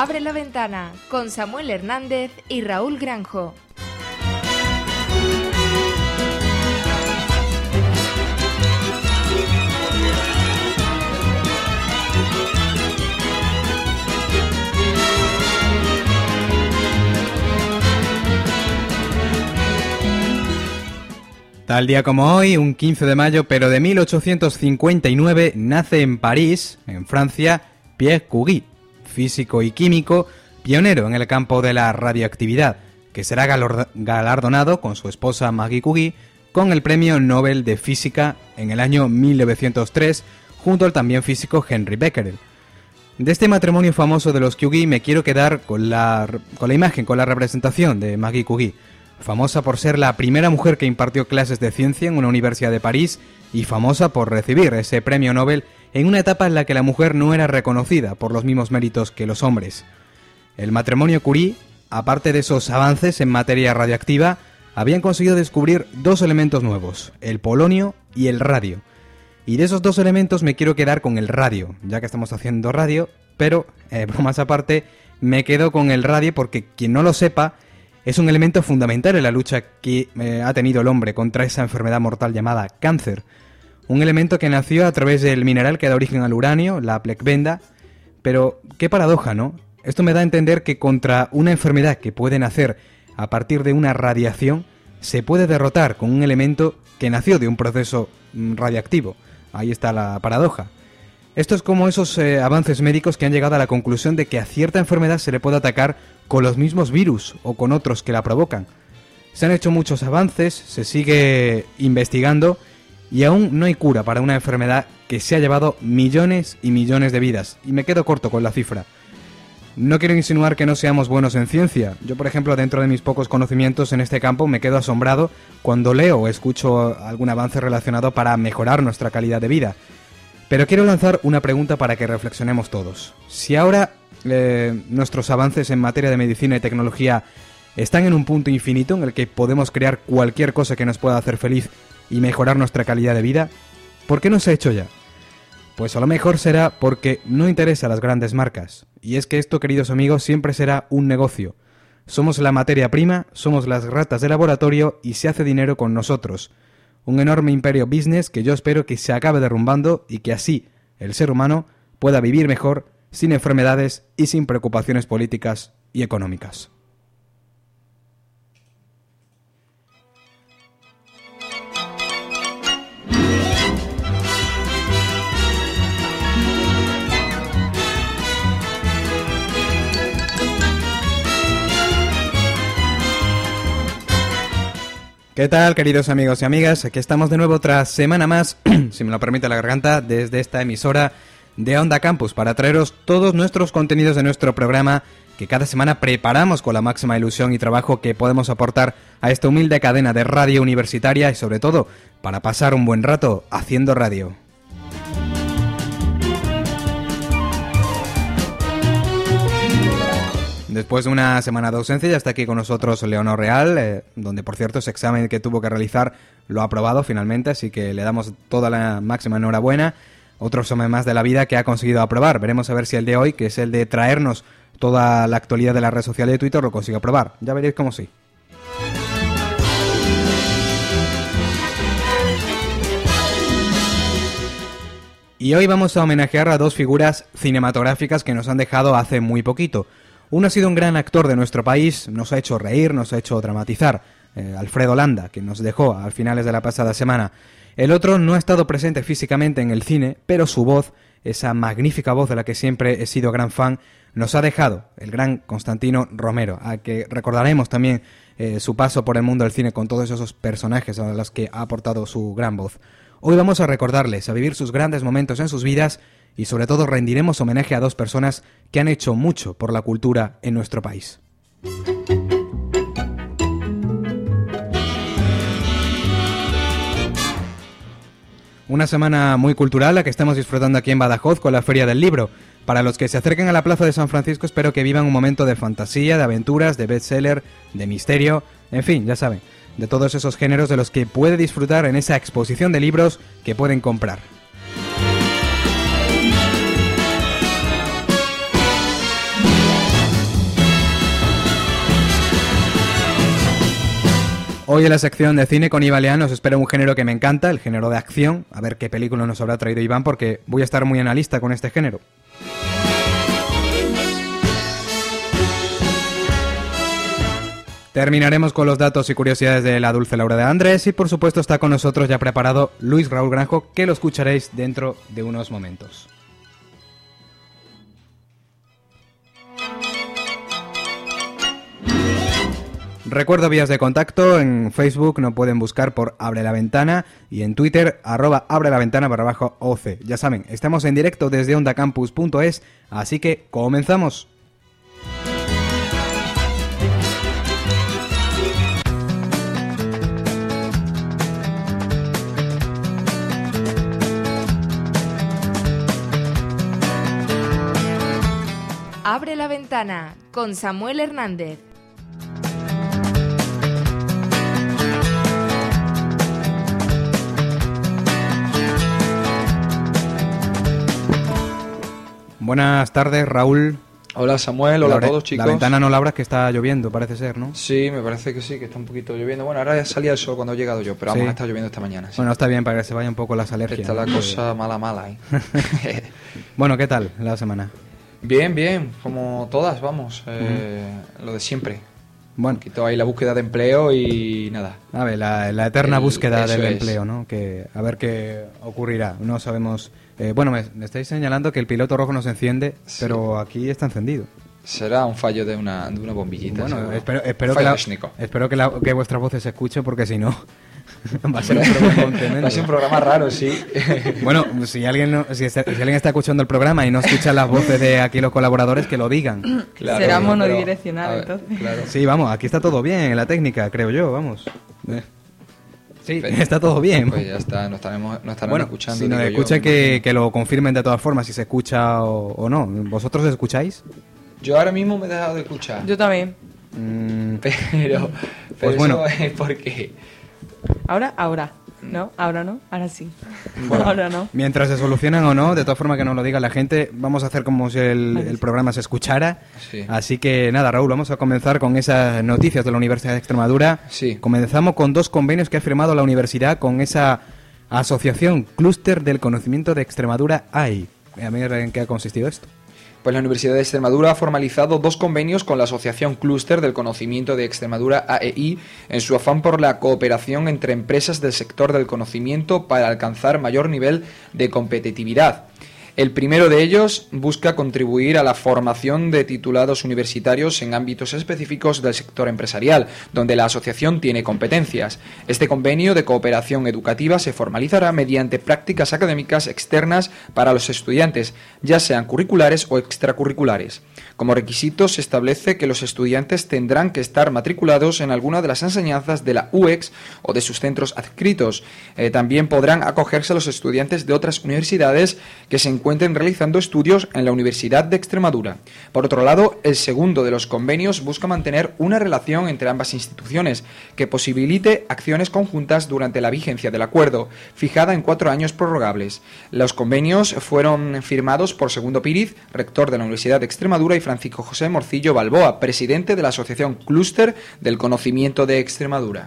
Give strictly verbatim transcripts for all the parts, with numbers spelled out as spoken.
Abre la ventana con Samuel Hernández y Raúl Granjo. Tal día como hoy, un quince de mayo, pero de mil ochocientos cincuenta y nueve, nace en París, en Francia, Pierre Curie, físico y químico, pionero en el campo de la radioactividad, que será galardonado con su esposa Marie Curie con el Premio Nobel de Física en el año mil novecientos tres, junto al también físico Henri Becquerel. De este matrimonio famoso de los Curie me quiero quedar con la, con la imagen, con la representación de Marie Curie, famosa por ser la primera mujer que impartió clases de ciencia en una universidad de París y famosa por recibir ese premio Nobel en una etapa en la que la mujer no era reconocida por los mismos méritos que los hombres. El matrimonio Curie, aparte de esos avances en materia radioactiva, habían conseguido descubrir dos elementos nuevos, el polonio y el radio. Y de esos dos elementos me quiero quedar con el radio, ya que estamos haciendo radio, pero, eh, bromas aparte, me quedo con el radio porque quien no lo sepa, es un elemento fundamental en la lucha que eh, ha tenido el hombre contra esa enfermedad mortal llamada cáncer. Un elemento que nació a través del mineral que da origen al uranio, la plecbenda. Pero qué paradoja, ¿no? Esto me da a entender que contra una enfermedad que puede nacer a partir de una radiación, se puede derrotar con un elemento que nació de un proceso radiactivo. Ahí está la paradoja. Esto es como esos eh, avances médicos que han llegado a la conclusión de que a cierta enfermedad se le puede atacar con los mismos virus o con otros que la provocan. Se han hecho muchos avances, se sigue investigando y aún no hay cura para una enfermedad que se ha llevado millones y millones de vidas. Y me quedo corto con la cifra. No quiero insinuar que no seamos buenos en ciencia. Yo, por ejemplo, dentro de mis pocos conocimientos en este campo, me quedo asombrado cuando leo o escucho algún avance relacionado para mejorar nuestra calidad de vida. Pero quiero lanzar una pregunta para que reflexionemos todos. Si ahora eh, nuestros avances en materia de medicina y tecnología están en un punto infinito en el que podemos crear cualquier cosa que nos pueda hacer feliz y mejorar nuestra calidad de vida, ¿por qué no se ha hecho ya? Pues a lo mejor será porque no interesa a las grandes marcas. Y es que esto, queridos amigos, siempre será un negocio. Somos la materia prima, somos las ratas de laboratorio y se hace dinero con nosotros. Un enorme imperio business que yo espero que se acabe derrumbando y que así el ser humano pueda vivir mejor, sin enfermedades y sin preocupaciones políticas y económicas. ¿Qué tal, queridos amigos y amigas? Aquí estamos de nuevo otra semana más, si me lo permite la garganta, desde esta emisora de Onda Campus para traeros todos nuestros contenidos de nuestro programa que cada semana preparamos con la máxima ilusión y trabajo que podemos aportar a esta humilde cadena de radio universitaria y sobre todo para pasar un buen rato haciendo radio. Después de una semana de ausencia ya está aquí con nosotros Leonor Real, eh, donde por cierto ese examen que tuvo que realizar lo ha aprobado finalmente, así que le damos toda la máxima enhorabuena. Otro examen más de la vida que ha conseguido aprobar. Veremos a ver si el de hoy, que es el de traernos toda la actualidad de la red social de Twitter, lo consigue aprobar. Ya veréis cómo sí. Y hoy vamos a homenajear a dos figuras cinematográficas que nos han dejado hace muy poquito. Uno ha sido un gran actor de nuestro país, nos ha hecho reír, nos ha hecho dramatizar, eh, Alfredo Landa, que nos dejó a finales de la pasada semana. El otro no ha estado presente físicamente en el cine, pero su voz, esa magnífica voz de la que siempre he sido gran fan, nos ha dejado el gran Constantino Romero, a que recordaremos también eh, su paso por el mundo del cine con todos esos personajes a los que ha aportado su gran voz. Hoy vamos a recordarles, a vivir sus grandes momentos en sus vidas y sobre todo rendiremos homenaje a dos personas que han hecho mucho por la cultura en nuestro país. Una semana muy cultural la que estamos disfrutando aquí en Badajoz con la Feria del Libro. Para los que se acerquen a la Plaza de San Francisco espero que vivan un momento de fantasía, de aventuras, de bestseller, de misterio, en fin, ya saben, de todos esos géneros de los que puede disfrutar en esa exposición de libros que pueden comprar. Hoy en la sección de cine con Iván Leán nos espera un género que me encanta, el género de acción. A ver qué película nos habrá traído Iván, porque voy a estar muy analista con este género. Terminaremos con los datos y curiosidades de la dulce Laura de Andrés y por supuesto está con nosotros ya preparado Luis Raúl Granjo, que lo escucharéis dentro de unos momentos. Recuerdo vías de contacto, en Facebook nos pueden buscar por Abre la Ventana y en Twitter arroba Abre la Ventana barra bajo O C. Ya saben, estamos en directo desde ondacampus punto es, así que comenzamos. Abre la Ventana con Samuel Hernández. Buenas tardes, Raúl. Hola Samuel, hola la, a todos, chicos. La ventana no la abras, que está lloviendo, parece ser, ¿no? Sí, me parece que sí, que está un poquito lloviendo. Bueno, ahora ya salía el sol cuando he llegado yo, pero vamos, sí. a estar lloviendo esta mañana. Sí. Bueno, está bien para que se vayan un poco las alergias. Está la ¿no? cosa mala, mala, ¿eh? Bueno, ¿qué tal la semana? Bien, bien, como todas, vamos, eh, uh-huh. Lo de siempre. Bueno. Un poquito ahí la búsqueda de empleo y nada. A ver, la, la eterna el, búsqueda del es. empleo, ¿no? Que a ver qué ocurrirá. No sabemos. Eh, bueno, me, me estáis señalando que el piloto rojo no se enciende, sí. Pero aquí está encendido. Será un fallo de una, de una bombillita. Bueno, espero, espero, que la, espero que, la, que vuestras voces se escuchen, porque si no va a ser un programa tremendo. Va a ser un programa raro, sí. Bueno, si alguien, no, si, está, si alguien está escuchando el programa y no escucha las voces de aquí los colaboradores, que lo digan. Claro, será monodireccional, pero, entonces. Claro. Sí, vamos, aquí está todo bien en la técnica, creo yo, vamos. Eh. Sí, está todo bien. Pues ya está, nos estaremos, nos estarán bueno, escuchando. Si nos escuchan, que, que lo confirmen de todas formas, si se escucha o, o no. ¿Vosotros escucháis? Yo ahora mismo me he dejado de escuchar. Yo también. Mm. Pero, pero pues eso bueno. es porque... Ahora, ahora. No, ahora no, ahora sí. Bueno, ahora no. Mientras se solucionan o no, de todas formas que nos lo diga la gente, vamos a hacer como si el, el programa se escuchara. Sí. Así que nada, Raúl, vamos a comenzar con esas noticias de la Universidad de Extremadura. Sí. Comenzamos con dos convenios que ha firmado la universidad con esa asociación Clúster del Conocimiento de Extremadura A I. A ver en qué ha consistido esto. Pues la Universidad de Extremadura ha formalizado dos convenios con la Asociación Clúster del Conocimiento de Extremadura A E I en su afán por la cooperación entre empresas del sector del conocimiento para alcanzar mayor nivel de competitividad. El primero de ellos busca contribuir a la formación de titulados universitarios en ámbitos específicos del sector empresarial, donde la asociación tiene competencias. Este convenio de cooperación educativa se formalizará mediante prácticas académicas externas para los estudiantes, ya sean curriculares o extracurriculares. Como requisito se establece que los estudiantes tendrán que estar matriculados en alguna de las enseñanzas de la U E X o de sus centros adscritos. Eh, también podrán acogerse los estudiantes de otras universidades que se encuentren realizando estudios en la Universidad de Extremadura. Por otro lado, el segundo de los convenios busca mantener una relación entre ambas instituciones que posibilite acciones conjuntas durante la vigencia del acuerdo, fijada en cuatro años prorrogables. Los convenios fueron firmados por Segundo Píriz, rector de la Universidad de Extremadura, y Francisco José Morcillo Balboa, presidente de la Asociación Clúster del Conocimiento de Extremadura.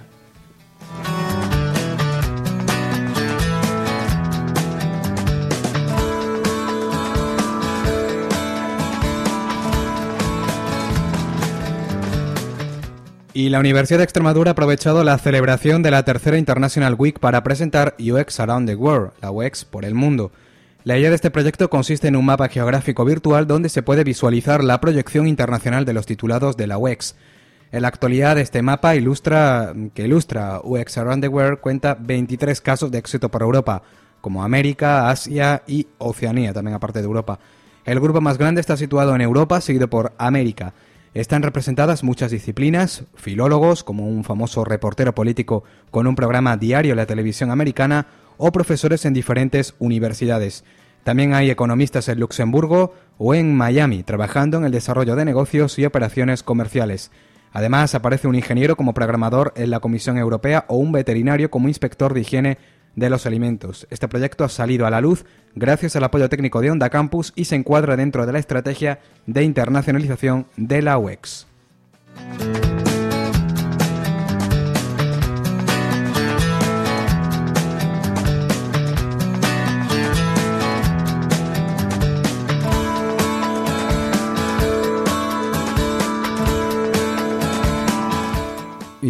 Y la Universidad de Extremadura ha aprovechado la celebración de la tercera International Week para presentar U X Around the World, la U X por el mundo. La idea de este proyecto consiste en un mapa geográfico virtual donde se puede visualizar la proyección internacional de los titulados de la U X. En la actualidad, este mapa ilustra, que ilustra U X Around the World cuenta veintitrés casos de éxito por Europa, como América, Asia y Oceanía, también aparte de Europa. El grupo más grande está situado en Europa, seguido por América. Están representadas muchas disciplinas, filólogos, como un famoso reportero político con un programa diario en la televisión americana, o profesores en diferentes universidades. También hay economistas en Luxemburgo o en Miami, trabajando en el desarrollo de negocios y operaciones comerciales. Además, aparece un ingeniero como programador en la Comisión Europea o un veterinario como inspector de higiene de los alimentos. Este proyecto ha salido a la luz gracias al apoyo técnico de Onda Campus y se encuadra dentro de la estrategia de internacionalización de la U E X.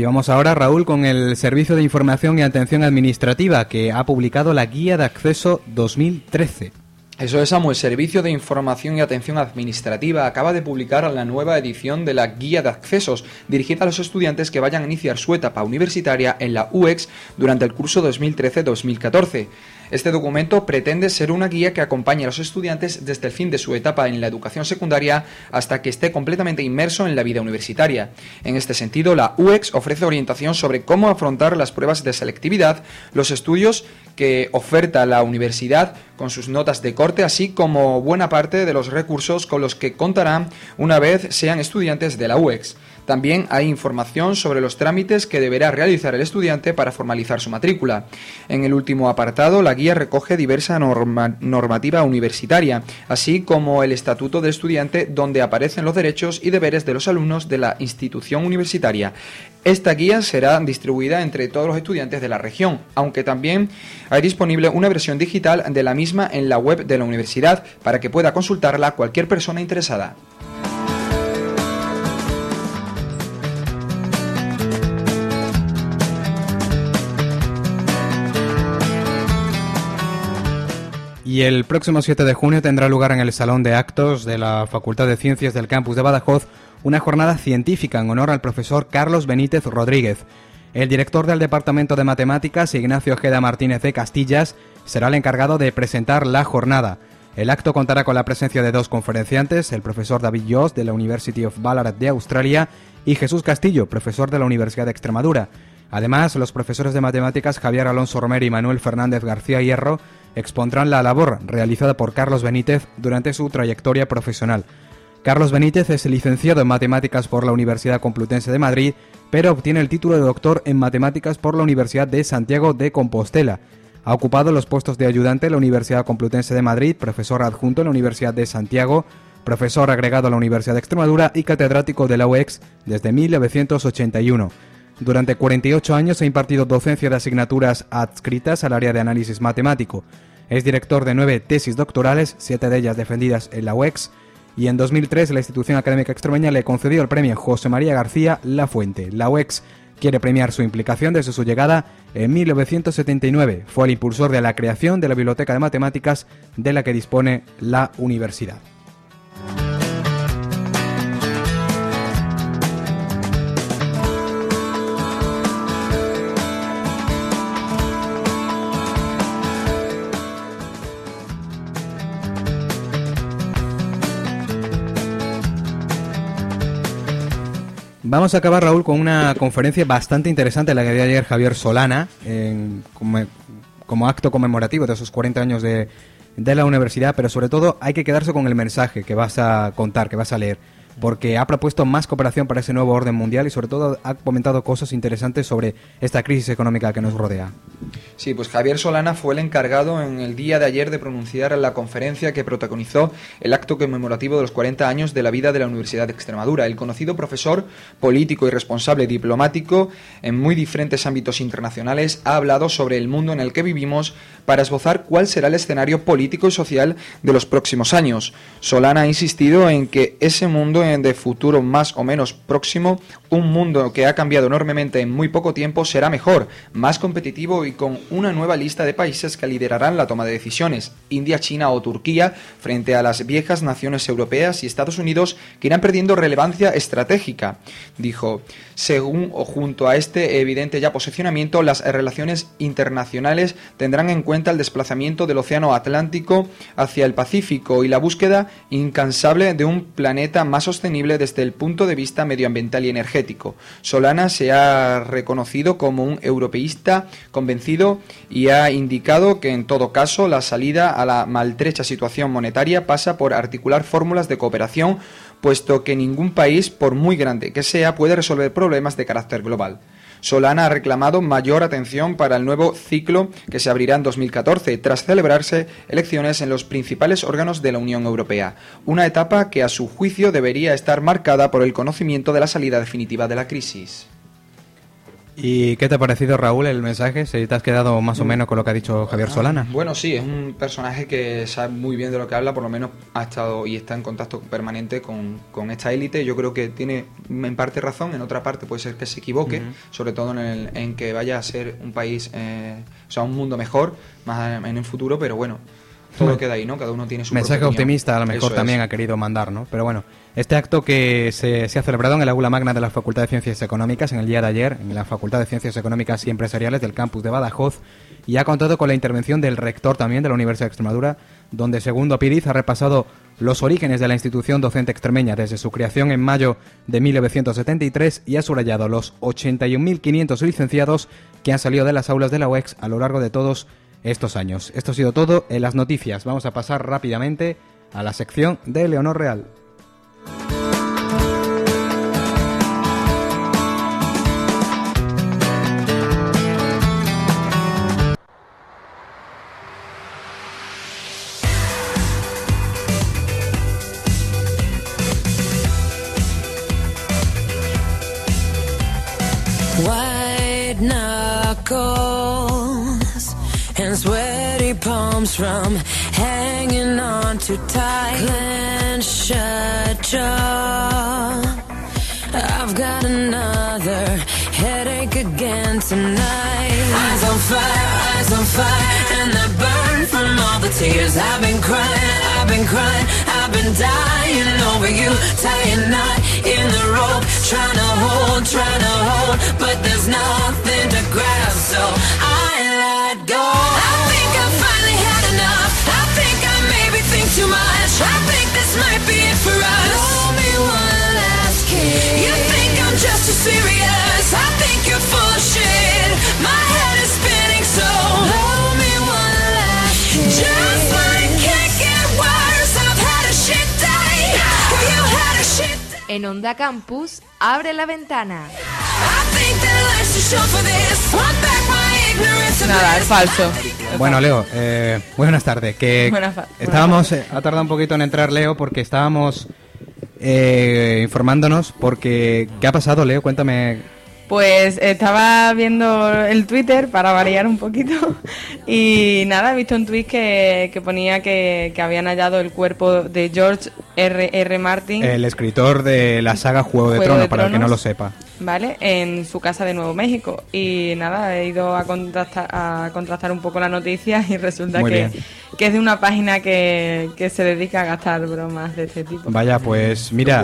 vamos ahora, Raúl, con el Servicio de Información y Atención Administrativa, que ha publicado la Guía de Acceso dos mil trece. Eso es, Samu. El Servicio de Información y Atención Administrativa acaba de publicar la nueva edición de la Guía de Accesos, dirigida a los estudiantes que vayan a iniciar su etapa universitaria en la U E X durante el curso dos mil trece dos mil catorce. Este documento pretende ser una guía que acompañe a los estudiantes desde el fin de su etapa en la educación secundaria hasta que esté completamente inmerso en la vida universitaria. En este sentido, la U E X ofrece orientación sobre cómo afrontar las pruebas de selectividad, los estudios que oferta la universidad con sus notas de corte, así como buena parte de los recursos con los que contarán una vez sean estudiantes de la U E X. También hay información sobre los trámites que deberá realizar el estudiante para formalizar su matrícula. En el último apartado, la guía recoge diversa norma, normativa universitaria, así como el estatuto del estudiante, donde aparecen los derechos y deberes de los alumnos de la institución universitaria. Esta guía será distribuida entre todos los estudiantes de la región, aunque también hay disponible una versión digital de la misma en la web de la universidad para que pueda consultarla cualquier persona interesada. Y el próximo siete de junio tendrá lugar en el Salón de Actos de la Facultad de Ciencias del Campus de Badajoz una jornada científica en honor al profesor Carlos Benítez Rodríguez. El director del Departamento de Matemáticas, Ignacio Ojeda Martínez de Castillas, será el encargado de presentar la jornada. El acto contará con la presencia de dos conferenciantes, el profesor David Joss de la University of Ballarat de Australia y Jesús Castillo, profesor de la Universidad de Extremadura. Además, los profesores de matemáticas Javier Alonso Romero y Manuel Fernández García Hierro expondrán la labor realizada por Carlos Benítez durante su trayectoria profesional. Carlos Benítez es licenciado en Matemáticas por la Universidad Complutense de Madrid, pero obtiene el título de doctor en Matemáticas por la Universidad de Santiago de Compostela. Ha ocupado los puestos de ayudante en la Universidad Complutense de Madrid, profesor adjunto en la Universidad de Santiago, profesor agregado a la Universidad de Extremadura y catedrático de la U E X desde mil novecientos ochenta y uno. Durante cuarenta y ocho años ha impartido docencia de asignaturas adscritas al área de análisis matemático. Es director de nueve tesis doctorales, siete de ellas defendidas en la U E X, y en dos mil tres la institución académica extremeña le concedió el premio José María García Lafuente. La U E X quiere premiar su implicación desde su llegada en mil novecientos setenta y nueve. Fue el impulsor de la creación de la Biblioteca de Matemáticas de la que dispone la universidad. Vamos a acabar, Raúl, con una conferencia bastante interesante, la que dio ayer Javier Solana, en, como, como acto conmemorativo de esos cuarenta años de, de la universidad, pero sobre todo hay que quedarse con el mensaje que vas a contar, que vas a leer, porque ha propuesto más cooperación para ese nuevo orden mundial y sobre todo ha comentado cosas interesantes sobre esta crisis económica que nos rodea. Sí, pues Javier Solana fue el encargado en el día de ayer de pronunciar la conferencia que protagonizó el acto conmemorativo de los cuarenta años de la vida de la Universidad de Extremadura. El conocido profesor, político y responsable diplomático en muy diferentes ámbitos internacionales ha hablado sobre el mundo en el que vivimos para esbozar cuál será el escenario político y social de los próximos años. Solana ha insistido en que ese mundo de futuro más o menos próximo, un mundo que ha cambiado enormemente en muy poco tiempo, será mejor, más competitivo y con una nueva lista de países que liderarán la toma de decisiones, India, China o Turquía, frente a las viejas naciones europeas y Estados Unidos que irán perdiendo relevancia estratégica. Dijo, según o junto a este evidente ya posicionamiento, las relaciones internacionales tendrán en cuenta el desplazamiento del océano Atlántico hacia el Pacífico y la búsqueda incansable de un planeta más sostenible desde el punto de vista medioambiental y energético. Solana se ha reconocido como un europeísta convencido y ha indicado que en todo caso la salida a la maltrecha situación monetaria pasa por articular fórmulas de cooperación, puesto que ningún país, por muy grande que sea, puede resolver problemas de carácter global. Solana ha reclamado mayor atención para el nuevo ciclo que se abrirá en dos mil catorce, tras celebrarse elecciones en los principales órganos de la Unión Europea, una etapa que a su juicio debería estar marcada por el conocimiento de la salida definitiva de la crisis. ¿Y qué te ha parecido, Raúl, el mensaje? ¿Si te has quedado más o menos con lo que ha dicho Javier Solana? Bueno, sí, es un personaje que sabe muy bien de lo que habla, por lo menos ha estado y está en contacto permanente con, con esta élite. Yo creo que tiene en parte razón, en otra parte puede ser que se equivoque, uh-huh. sobre todo en, el, en que vaya a ser un país, eh, o sea, un mundo mejor, más en el futuro, pero bueno, todo bueno, queda ahí, ¿no? Cada uno tiene su mensaje optimista, a lo mejor también ha querido mandar, ¿no? Pero bueno, este acto que se, se ha celebrado en el aula magna de la Facultad de Ciencias Económicas en el día de ayer, en la Facultad de Ciencias Económicas y Empresariales del campus de Badajoz, y ha contado con la intervención del rector también de la Universidad de Extremadura, donde Segundo Píriz ha repasado los orígenes de la institución docente extremeña desde su creación en mayo de mil novecientos setenta y tres y ha subrayado los ochenta y un mil quinientos licenciados que han salido de las aulas de la U E X a lo largo de todos estos años. Esto ha sido todo en las noticias. Vamos a pasar rápidamente a la sección de Leonor Real. White knuckles and sweaty palms from hanging on too tight. Clenched shut jaw. I've got another headache again tonight. Eyes on fire, eyes on fire, and they burn from all the tears. I've been crying, I've been crying, I've been dying over you. Tying a knot in the rope, trying to hold, trying to hold, but there's nothing to grab, so I let go. I think I finally had enough. I think I maybe think too much. I think this might be it for us. Blow me one last kiss. You think I'm just too serious? I think you're full of shit. My head is spinning, so blow me one last kiss. Just like can't get worse. I've had a shit day. You had a shit day. En Onda Campus, Abre la Ventana. Nada, es falso. Bueno, Leo, eh, buenas tardes. Que Buenas fa- estábamos, eh, ha tardado un poquito en entrar Leo porque estábamos eh, informándonos porque ¿qué ha pasado, Leo? Cuéntame. Pues estaba viendo el Twitter para variar un poquito y nada, he visto un tweet que, que ponía que, que habían hallado el cuerpo de George R R. Martin, El escritor de la saga Juego de Juego Tronos, de para el que no Tronos. lo sepa. ¿vale? En su casa de Nuevo México. Y nada, he ido a contrastar, a contrastar un poco la noticia y resulta Muy que, bien. que es de una página que, que se dedica a gastar bromas de este tipo. Vaya, pues mira,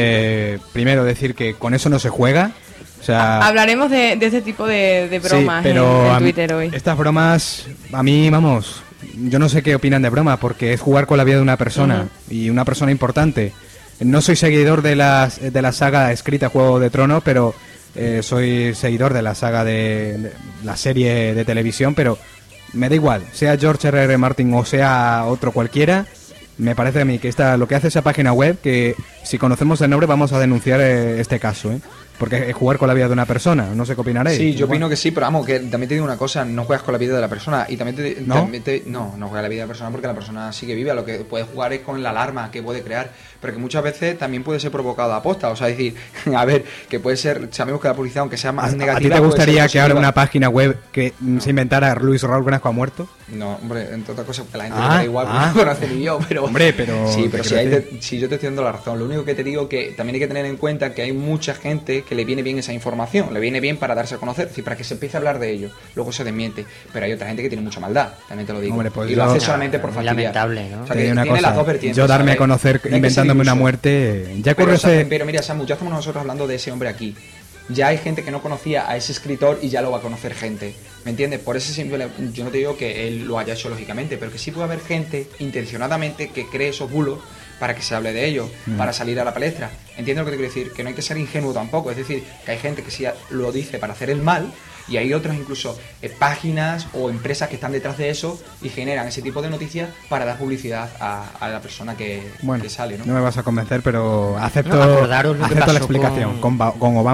eh, primero decir que con eso no se juega. O sea, Hablaremos de, de este tipo de, de bromas sí, pero en, en a mí- Twitter hoy. Estas bromas, a mí, vamos, yo no sé qué opinan de broma, porque es jugar con la vida de una persona, Ujú. y una persona importante. No soy seguidor de, las, de la saga escrita Juego de Tronos, pero eh, soy seguidor de la saga de, de la serie de televisión, pero me da igual, sea George R R. Martin o sea otro cualquiera. Me parece a mí que esta, lo que hace esa página web, que si conocemos el nombre vamos a denunciar eh, este caso, ¿eh? Porque es jugar con la vida de una persona, no sé qué opinaréis. Sí, yo Igual. opino que sí, pero vamos, que también te digo una cosa, no juegas con la vida de la persona y también te... ¿No? también te- no, no juegas la vida de la persona porque la persona sigue viva, lo que puedes jugar es con la alarma que puede crear, pero que muchas veces también puede ser provocada a posta, o sea, es decir, a ver, que puede ser, sabemos que la publicidad, aunque sea más ¿A, negativa... ¿A ti te puede gustaría ser que ahora positiva. una página web que mm, se inventara Luis Raúl Velasco ha muerto? No, hombre, entre otras cosas, que la gente Ah, le da igual, ah. porque no conoce ni yo, pero... Hombre, pero Sí, pero te si, quiero hay decir- te- si yo te estoy dando la razón, lo único que te digo que también hay que tener en cuenta que hay mucha gente que le viene bien esa información, le viene bien para darse a conocer, es decir, para que se empiece a hablar de ello, luego se desmiente, pero hay otra gente que tiene mucha maldad, también te lo digo, Hombre, pues y lo yo- hace solamente por Muy fastidiar. lamentable, ¿no? O sea, Te que digo una tiene cosa, las dos vertientes. yo darme a ¿sabes? conocer No hay que ser inventándome una iluso. muerte, ya Pero, ocurrió esa- ese... pero mira, Samu, ya estamos nosotros hablando de ese hombre aquí. Ya hay gente que no conocía a ese escritor y ya lo va a conocer gente. ¿Me entiendes? Por ese simple... Yo no te digo que él lo haya hecho lógicamente, pero que sí puede haber gente intencionadamente que cree esos bulos para que se hable de ellos, Mm. para salir a la palestra. ¿Entiendes lo que te quiero decir? Que no hay que ser ingenuo tampoco. Es decir, que hay gente que sí lo dice para hacer el mal y hay otros incluso eh, páginas o empresas que están detrás de eso y generan ese tipo de noticias para dar publicidad a, a la persona que, Bueno, que sale, ¿no? no me vas a convencer, pero acepto, No, acordaros lo que acepto la pasó explicación con- con, Ba- con Obama.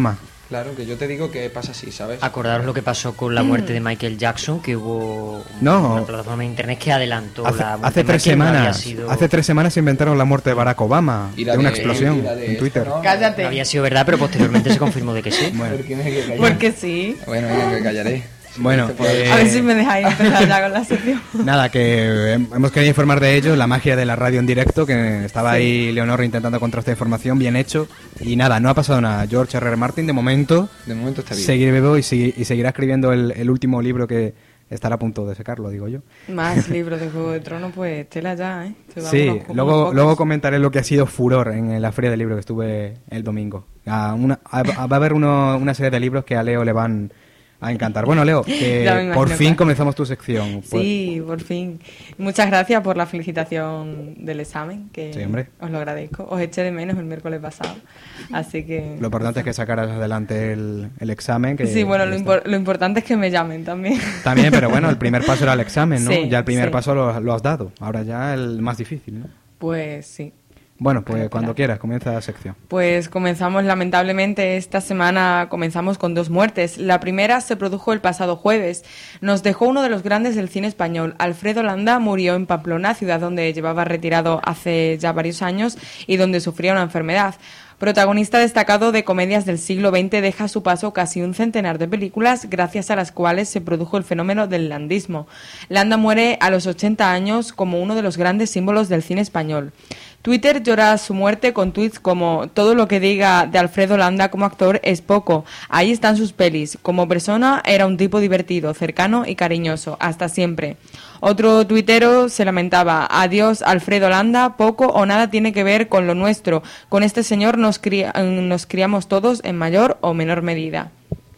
Claro, que yo te digo que pasa así, ¿sabes? Acordaros lo que pasó con la muerte de Michael Jackson, que hubo No. una plataforma de internet que adelantó Hace, la muerte hace de tres Michael, no había semanas, sido- hace tres semanas se inventaron la muerte de Barack Obama, Y la de una de- explosión y la de en esto, Twitter. ¿no? Cállate. no había sido verdad, pero posteriormente se confirmó de que sí. Bueno, ¿Por qué me hay que callar? Porque sí. Bueno, venga, que callaré. Bueno, eh, A ver si me dejáis empezar ya con la sección. nada, que hem- hemos querido informar de ello, la magia de la radio en directo, que estaba ahí Leonor intentando encontrar esta información, bien hecho, y nada, no ha pasado nada. George R. R. Martin, de momento, De momento está bien. seguirá vivo y, sigui- y seguirá escribiendo el, el último libro que estará a punto de secarlo, digo yo. Más libros de Juego de Tronos, pues tela ya, ¿eh? Se va Sí, unos- unos luego, pocos. luego comentaré lo que ha sido furor en la feria del libro que estuve el domingo. A una- a- a- va a haber uno- una serie de libros que a Leo le van a encantar. Bueno, Leo, que Ya me imagino, por fin claro. comenzamos tu sección. Pues- Sí, por fin. Muchas gracias por la felicitación del examen, que Sí, hombre. os lo agradezco. Os eché de menos el miércoles pasado, así que... Lo importante es que sacaras adelante el, el examen. Que Sí, bueno, lo, ya está. impor- lo importante es que me llamen también. También, pero bueno, el primer paso era el examen, ¿no? Sí, ya el primer sí. paso lo, lo has dado. Ahora ya el más difícil, ¿no? Pues sí. Bueno, pues Claro, cuando claro. quieras, comienza la sección. Pues comenzamos, lamentablemente, esta semana comenzamos con dos muertes. La primera se produjo el pasado jueves. Nos dejó uno de los grandes del cine español. Alfredo Landa murió en Pamplona, ciudad donde llevaba retirado hace ya varios años y donde sufría una enfermedad. Protagonista destacado de comedias del siglo veinte, deja a su paso casi un centenar de películas, gracias a las cuales se produjo el fenómeno del landismo. Landa muere a los ochenta años como uno de los grandes símbolos del cine español. Twitter llora su muerte con tweets como: todo lo que diga de Alfredo Landa como actor es poco, ahí están sus pelis, como persona era un tipo divertido, cercano y cariñoso, hasta siempre. Otro tuitero se lamentaba: adiós Alfredo Landa, poco o nada tiene que ver con lo nuestro, con este señor nos, cría- nos criamos todos en mayor o menor medida.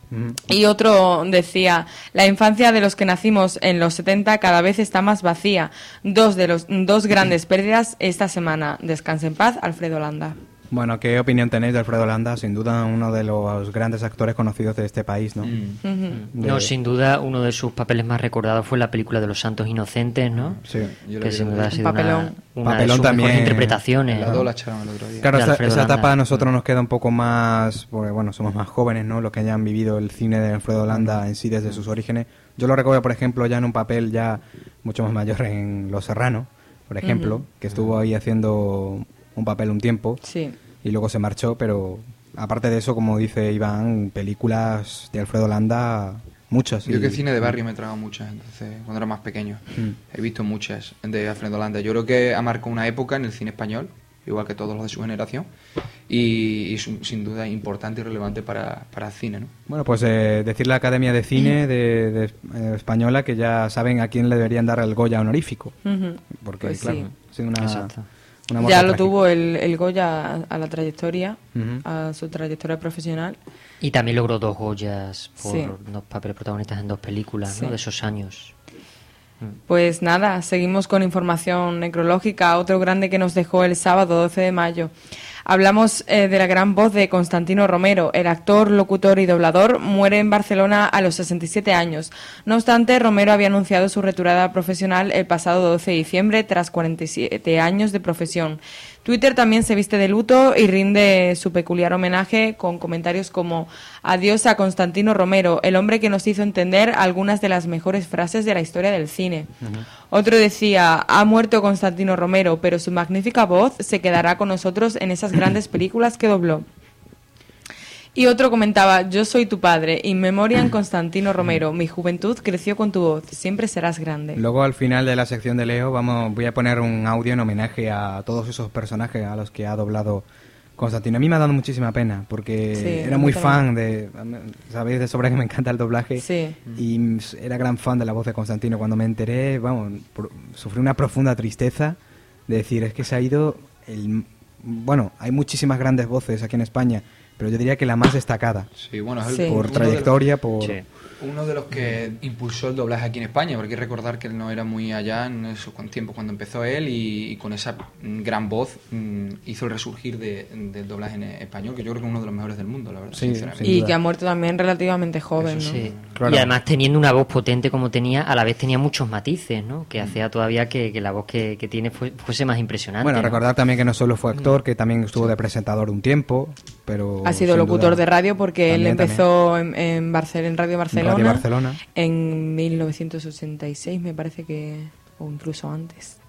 Y otro decía: la infancia de los que nacimos en los setenta cada vez está más vacía. Dos de los dos grandes pérdidas esta semana. Descanse en paz, Alfredo Landa. Bueno, ¿qué opinión tenéis de Alfredo Landa? Sin duda uno de los grandes actores conocidos de este país, ¿no? Mm. De- No, sin duda, uno de sus papeles más recordados fue la película de Los Santos Inocentes, ¿no? Sí. Yo lo Que vi, sin lo duda ha vi. sido una, Papelón. una Papelón de sus también. mejores interpretaciones. Las ¿no? dos la echaron el otro día. Claro, de esa, Alfredo esa Landa. etapa a nosotros nos queda un poco más, porque bueno, somos más jóvenes, ¿no? Los que hayan vivido el cine de Alfredo Landa en sí desde sus orígenes. Yo lo recuerdo, por ejemplo, ya en un papel ya mucho más mayor en Los Serrano, por ejemplo, que estuvo ahí haciendo un papel un tiempo Sí. y luego se marchó, pero aparte de eso, como dice Iván, películas de Alfredo Landa, muchas. Yo y- que cine de barrio me he tragado muchas, entonces, cuando era más pequeño. Mm. He visto muchas de Alfredo Landa. Yo creo que ha marcado una época en el cine español, igual que todos los de su generación, y, y su- sin duda importante y relevante para, para el cine, ¿no? Bueno, pues eh, decirle a la Academia de Cine de, de, eh, Española que ya saben a quién le deberían dar el Goya honorífico. Ujú. Porque, Pues claro, sí. ha sido una, Exacto. una muerte Ya lo trágica. tuvo el, el Goya a, a la trayectoria, Ujú. a su trayectoria profesional. Y también logró dos Goyas por Sí. dos papeles protagonistas en dos películas, Sí. ¿no? De esos años. Pues nada, seguimos con información necrológica, otro grande que nos dejó el sábado doce de mayo. Hablamos eh, de la gran voz de Constantino Romero. El actor, locutor y doblador muere en Barcelona a los sesenta y siete años. No obstante, Romero había anunciado su retirada profesional el pasado doce de diciembre tras cuarenta y siete años de profesión. Twitter también se viste de luto y rinde su peculiar homenaje con comentarios como: adiós a Constantino Romero, el hombre que nos hizo entender algunas de las mejores frases de la historia del cine. Otro decía: ha muerto Constantino Romero, pero su magnífica voz se quedará con nosotros en esas grandes películas que dobló. Y otro comentaba: yo soy tu padre, in memoriam Constantino Romero, mi juventud creció con tu voz, siempre serás grande. Luego al final de la sección de Leo vamos, voy a poner un audio en homenaje a todos esos personajes a los que ha doblado Constantino. A mí me ha dado muchísima pena porque Sí, era a mí muy también. fan de, sabéis de sobra que me encanta el doblaje Sí. y era gran fan de la voz de Constantino. Cuando me enteré, vamos, por- sufrí una profunda tristeza de decir, es que se ha ido el, bueno, hay muchísimas grandes voces aquí en España, pero yo diría que la más destacada Sí, bueno, es el, Sí. por uno de los- trayectoria, por Sí. uno de los que impulsó el doblaje aquí en España, porque hay que recordar que él no era muy allá en esos tiempos cuando empezó él y, y con esa gran voz mm, hizo el resurgir de, del doblaje en español, que yo creo que es uno de los mejores del mundo, la verdad. Sí, sinceramente. Y que ha muerto también relativamente joven, Eso ¿no? Sí. Claro. Y además teniendo una voz potente como tenía, a la vez tenía muchos matices, ¿no? Que hacía todavía que, que la voz que, que tiene fue- fuese más impresionante. Bueno, ¿no? recordar también que no solo fue actor, que también estuvo de presentador un tiempo, pero... Ha sido sin locutor duda- de radio porque él También, empezó en, en, Barcel- en Radio Barcelona, Radio Barcelona. en mil novecientos ochenta y seis, me parece que, o incluso antes.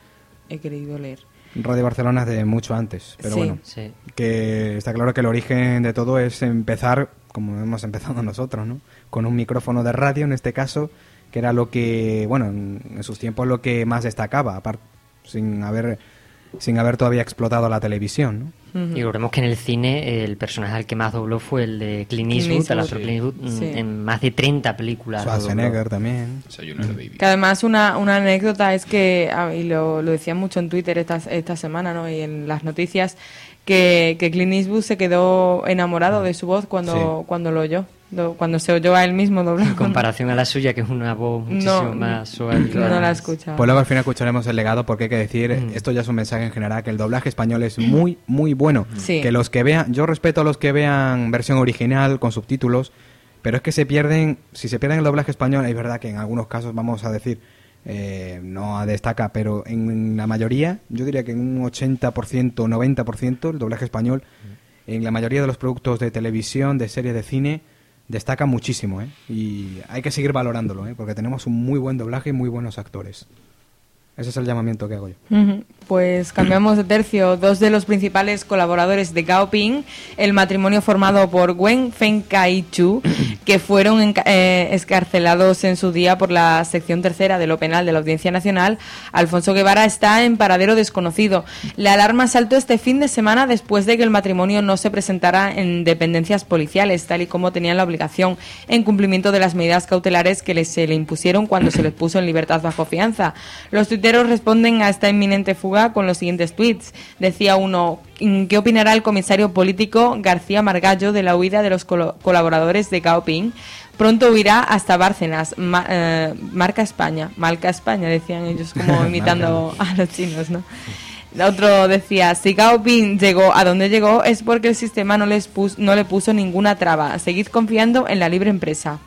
He querido leer. Radio Barcelona es de mucho antes, pero Sí. bueno, Sí. que está claro que el origen de todo es empezar, como hemos empezado nosotros, ¿no? Con un micrófono de radio, en este caso, que era lo que, bueno, en, en sus tiempos lo que más destacaba, aparte, sin haber, sin haber todavía explotado la televisión, ¿no? Ujú. Y recordemos que en el cine el personaje al que más dobló fue el de Clint Eastwood, Eastwood, el actor sí. Clint Eastwood, mm, Sí. en más de treinta películas. lo Schwarzenegger dobló. también. Sayonara, baby. Que además una, una anécdota es que, ah, y lo, lo decían mucho en Twitter esta, esta semana, ¿no? Y en las noticias, que, que Clint Eastwood se quedó enamorado de su voz cuando, Sí. cuando lo oyó, lo- cuando se oyó a él mismo doblar. En comparación a la suya, que es una voz muchísimo No, más suave. no la he escuchado. Pues luego al final escucharemos el legado, porque hay que decir, Mm. esto ya es un mensaje en general, que el doblaje español es muy, muy bueno. Sí. Que los que vean, yo respeto a los que vean versión original con subtítulos, pero es que se pierden, si se pierden el doblaje español, es verdad que en algunos casos vamos a decir, eh, no destaca, pero en la mayoría, yo diría que en un ochenta por ciento, noventa por ciento, el doblaje español, en la mayoría de los productos de televisión, de series de cine, destaca muchísimo, ¿eh? Y hay que seguir valorándolo, ¿eh? Porque tenemos un muy buen doblaje y muy buenos actores. Ese es el llamamiento que hago yo. Ujú. Pues cambiamos de tercio. Dos de los principales colaboradores de Gao Ping, el matrimonio formado por Wen Fengkai Chu, que fueron enca- eh, escarcelados en su día por la sección tercera de lo penal de la Audiencia Nacional, Alfonso Guevara está en paradero desconocido. La alarma saltó este fin de semana después de que el matrimonio no se presentara en dependencias policiales, tal y como tenían la obligación, en cumplimiento de las medidas cautelares que les, se le impusieron cuando se les puso en libertad bajo fianza. Los tuiteros responden a esta inminente fuga con los siguientes tweets. Decía uno: ¿qué opinará el comisario político García Margallo de la huida de los colo- colaboradores de Gao Ping? Pronto huirá hasta Bárcenas, ma- eh, marca España, marca España, decían ellos, como imitando a los chinos, ¿no? Otro decía: si Gao Ping llegó a donde llegó es porque el sistema no, les pus- no le puso ninguna traba. Seguid confiando en la libre empresa.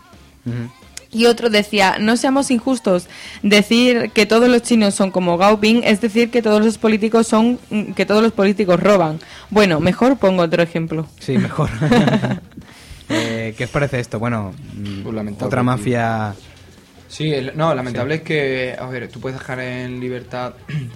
Y otro decía: no seamos injustos, decir que todos los chinos son como Gao Ping es decir que todos los políticos son que todos los políticos roban. Bueno, mejor pongo otro ejemplo. Sí, mejor. eh, ¿Qué os parece esto? Bueno, mm, Pues lamentable, otra tío. mafia... Sí, el- no, lamentable es que, a ver, tú puedes dejar en libertad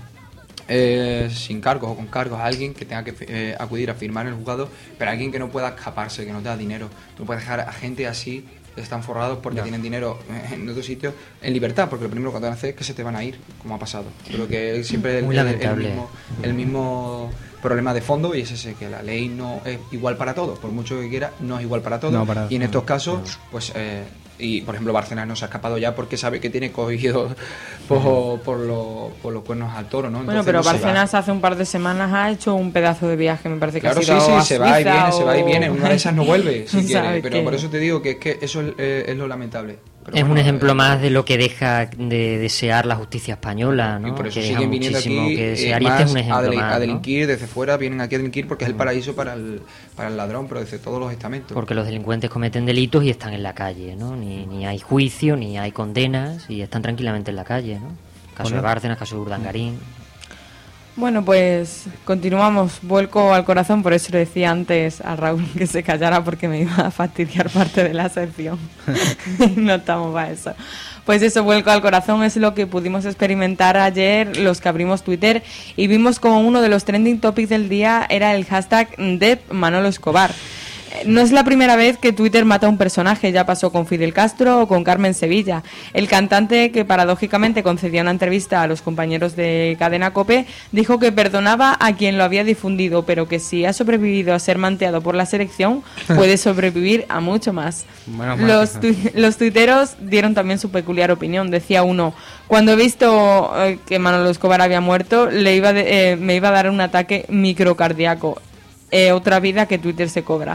eh, sin cargos o con cargos a alguien que tenga que eh, acudir a firmar en el juzgado, pero alguien que no pueda escaparse, que no te da dinero. Tú no puedes dejar a gente así, que están forrados porque tienen dinero en otro sitio, en libertad, porque lo primero que van a hacer es que se te van a ir, como ha pasado. Creo que siempre el, Muy el- el lamentable. mismo, el mismo problema de fondo, y es ese, que la ley no es igual para todos, por mucho que quiera, no es igual para todos. No, para- y en estos no, casos, pues, eh, y por ejemplo, Barcelona no se ha escapado ya porque sabe que tiene cogido por, por, lo- por los cuernos al toro, ¿no? Bueno, Entonces pero no se va. Bárcenas hace un par de semanas ha hecho un pedazo de viaje, me parece que Claro, ha sí, sido sí, a se va y Suiza viene, se va y o- viene. Una de esas no vuelve, si quiere. ¿Sabe Pero qué? por eso te digo que es que eso es, eh, es lo lamentable. Pero Es un bueno, ejemplo eh, más de lo que deja de desear la justicia española, ¿no? Y por eso que deja siguen viniendo muchísimo aquí que eh, desear, y más este es un a, ejemplo delin- más, a ¿no? delinquir desde fuera, vienen aquí a delinquir porque es el paraíso para el, para el ladrón, pero desde todos los estamentos. Porque los delincuentes cometen delitos y están en la calle, ¿no? Ni, ni hay juicio, ni hay condenas y están tranquilamente en la calle, ¿no? Caso de Bárcenas, caso de Urdangarín. Bueno, pues continuamos. Vuelco al corazón, por eso le decía antes a Raúl que se callara porque me iba a fastidiar parte de la sección. No estamos para eso. Pues eso, vuelco al corazón, es lo que pudimos experimentar ayer los que abrimos Twitter y vimos como uno de los trending topics del día era el hashtag Dead Manolo Escobar. No es la primera vez que Twitter mata a un personaje, ya pasó con Fidel Castro o con Carmen Sevilla. El cantante, que paradójicamente concedía una entrevista a los compañeros de Cadena COPE, dijo que perdonaba a quien lo había difundido, pero que si ha sobrevivido a ser manteado por la selección, puede sobrevivir a mucho más. Bueno, mal. Los, tu- los tuiteros dieron también su peculiar opinión. Decía uno: cuando he visto eh, que Manolo Escobar había muerto, le iba de- eh, me iba a dar un ataque microcardíaco. Eh, otra vida que Twitter se cobra.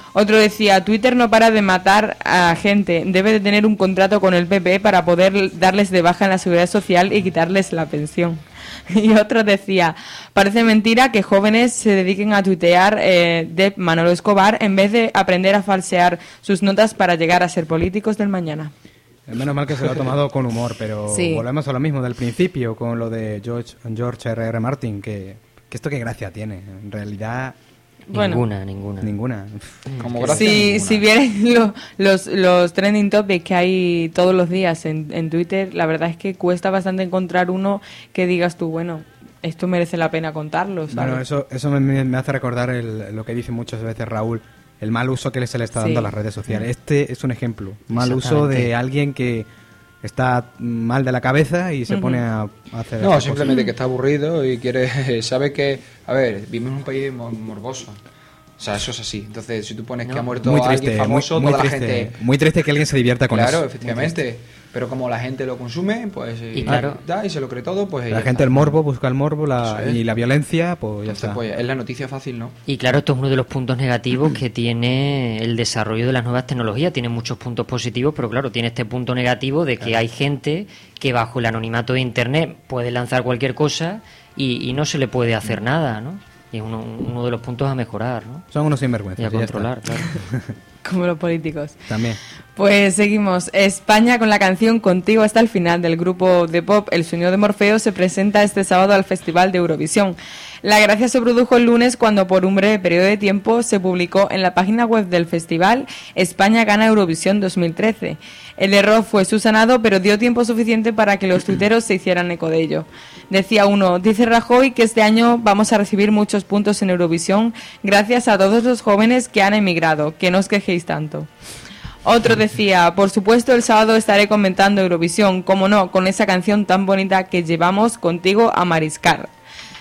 Otro decía, Twitter no para de matar a gente, debe de tener un contrato con el P P para poder darles de baja en la seguridad social y quitarles la pensión. Y otro decía, parece mentira que jóvenes se dediquen a tuitear eh, de Manolo Escobar en vez de aprender a falsear sus notas para llegar a ser políticos del mañana. Menos mal que se lo ha tomado con humor, pero Sí. volvemos a lo mismo del principio, con lo de George, George R R. Martin, que, que esto qué gracia tiene. En realidad, Bueno. Ninguna, ninguna. ninguna. Como gracia Si, ninguna. si vierais lo- los, los trending topics que hay todos los días en, en Twitter, la verdad es que cuesta bastante encontrar uno que digas tú, bueno, esto merece la pena contarlo, ¿sabes? Bueno, eso, eso me, me hace recordar el- lo que dice muchas veces Raúl, el mal uso que se le está dando Sí. a las redes sociales. Este es un ejemplo. Mal uso de Exactamente. alguien que está mal de la cabeza y se Ujú. pone a, a hacer... No, esas simplemente que está aburrido y quiere... Sabe que... A ver, vivimos en un país mor- morboso. O sea, eso es así. Entonces, si tú pones que ha cosas. muerto Muy alguien triste, famoso, muy, muy toda triste, la gente... muy triste que alguien se divierta con Claro, eso. efectivamente. Pero como la gente lo consume, pues... Y claro. da y se lo cree todo, pues... La ya gente está. el morbo, busca el morbo la, Eso es. y la violencia, pues ya Entonces, está. pues es la noticia fácil, ¿no? Y claro, esto es uno de los puntos negativos que tiene el desarrollo de las nuevas tecnologías. Tiene muchos puntos positivos, pero claro, tiene este punto negativo de que hay gente que bajo el anonimato de Internet puede lanzar cualquier cosa y, y no se le puede hacer nada, ¿no? Y es uno, uno de los puntos a mejorar, ¿no? Son unos Y sinvergüenzas. a y ya está. controlar, claro. Como los políticos. También. Pues seguimos. España con la canción Contigo hasta el final del grupo de pop El Sueño de Morfeo se presenta este sábado al Festival de Eurovisión. La gracia se produjo el lunes cuando por un breve periodo de tiempo se publicó en la página web del festival España gana Eurovisión dos mil trece. El error fue subsanado, pero dio tiempo suficiente para que los tuiteros se hicieran eco de ello. Decía uno, dice Rajoy que este año vamos a recibir muchos puntos en Eurovisión gracias a todos los jóvenes que han emigrado, que no os quejéis tanto. Otro decía, por supuesto el sábado estaré comentando Eurovisión, como no, con esa canción tan bonita que llevamos contigo a mariscar.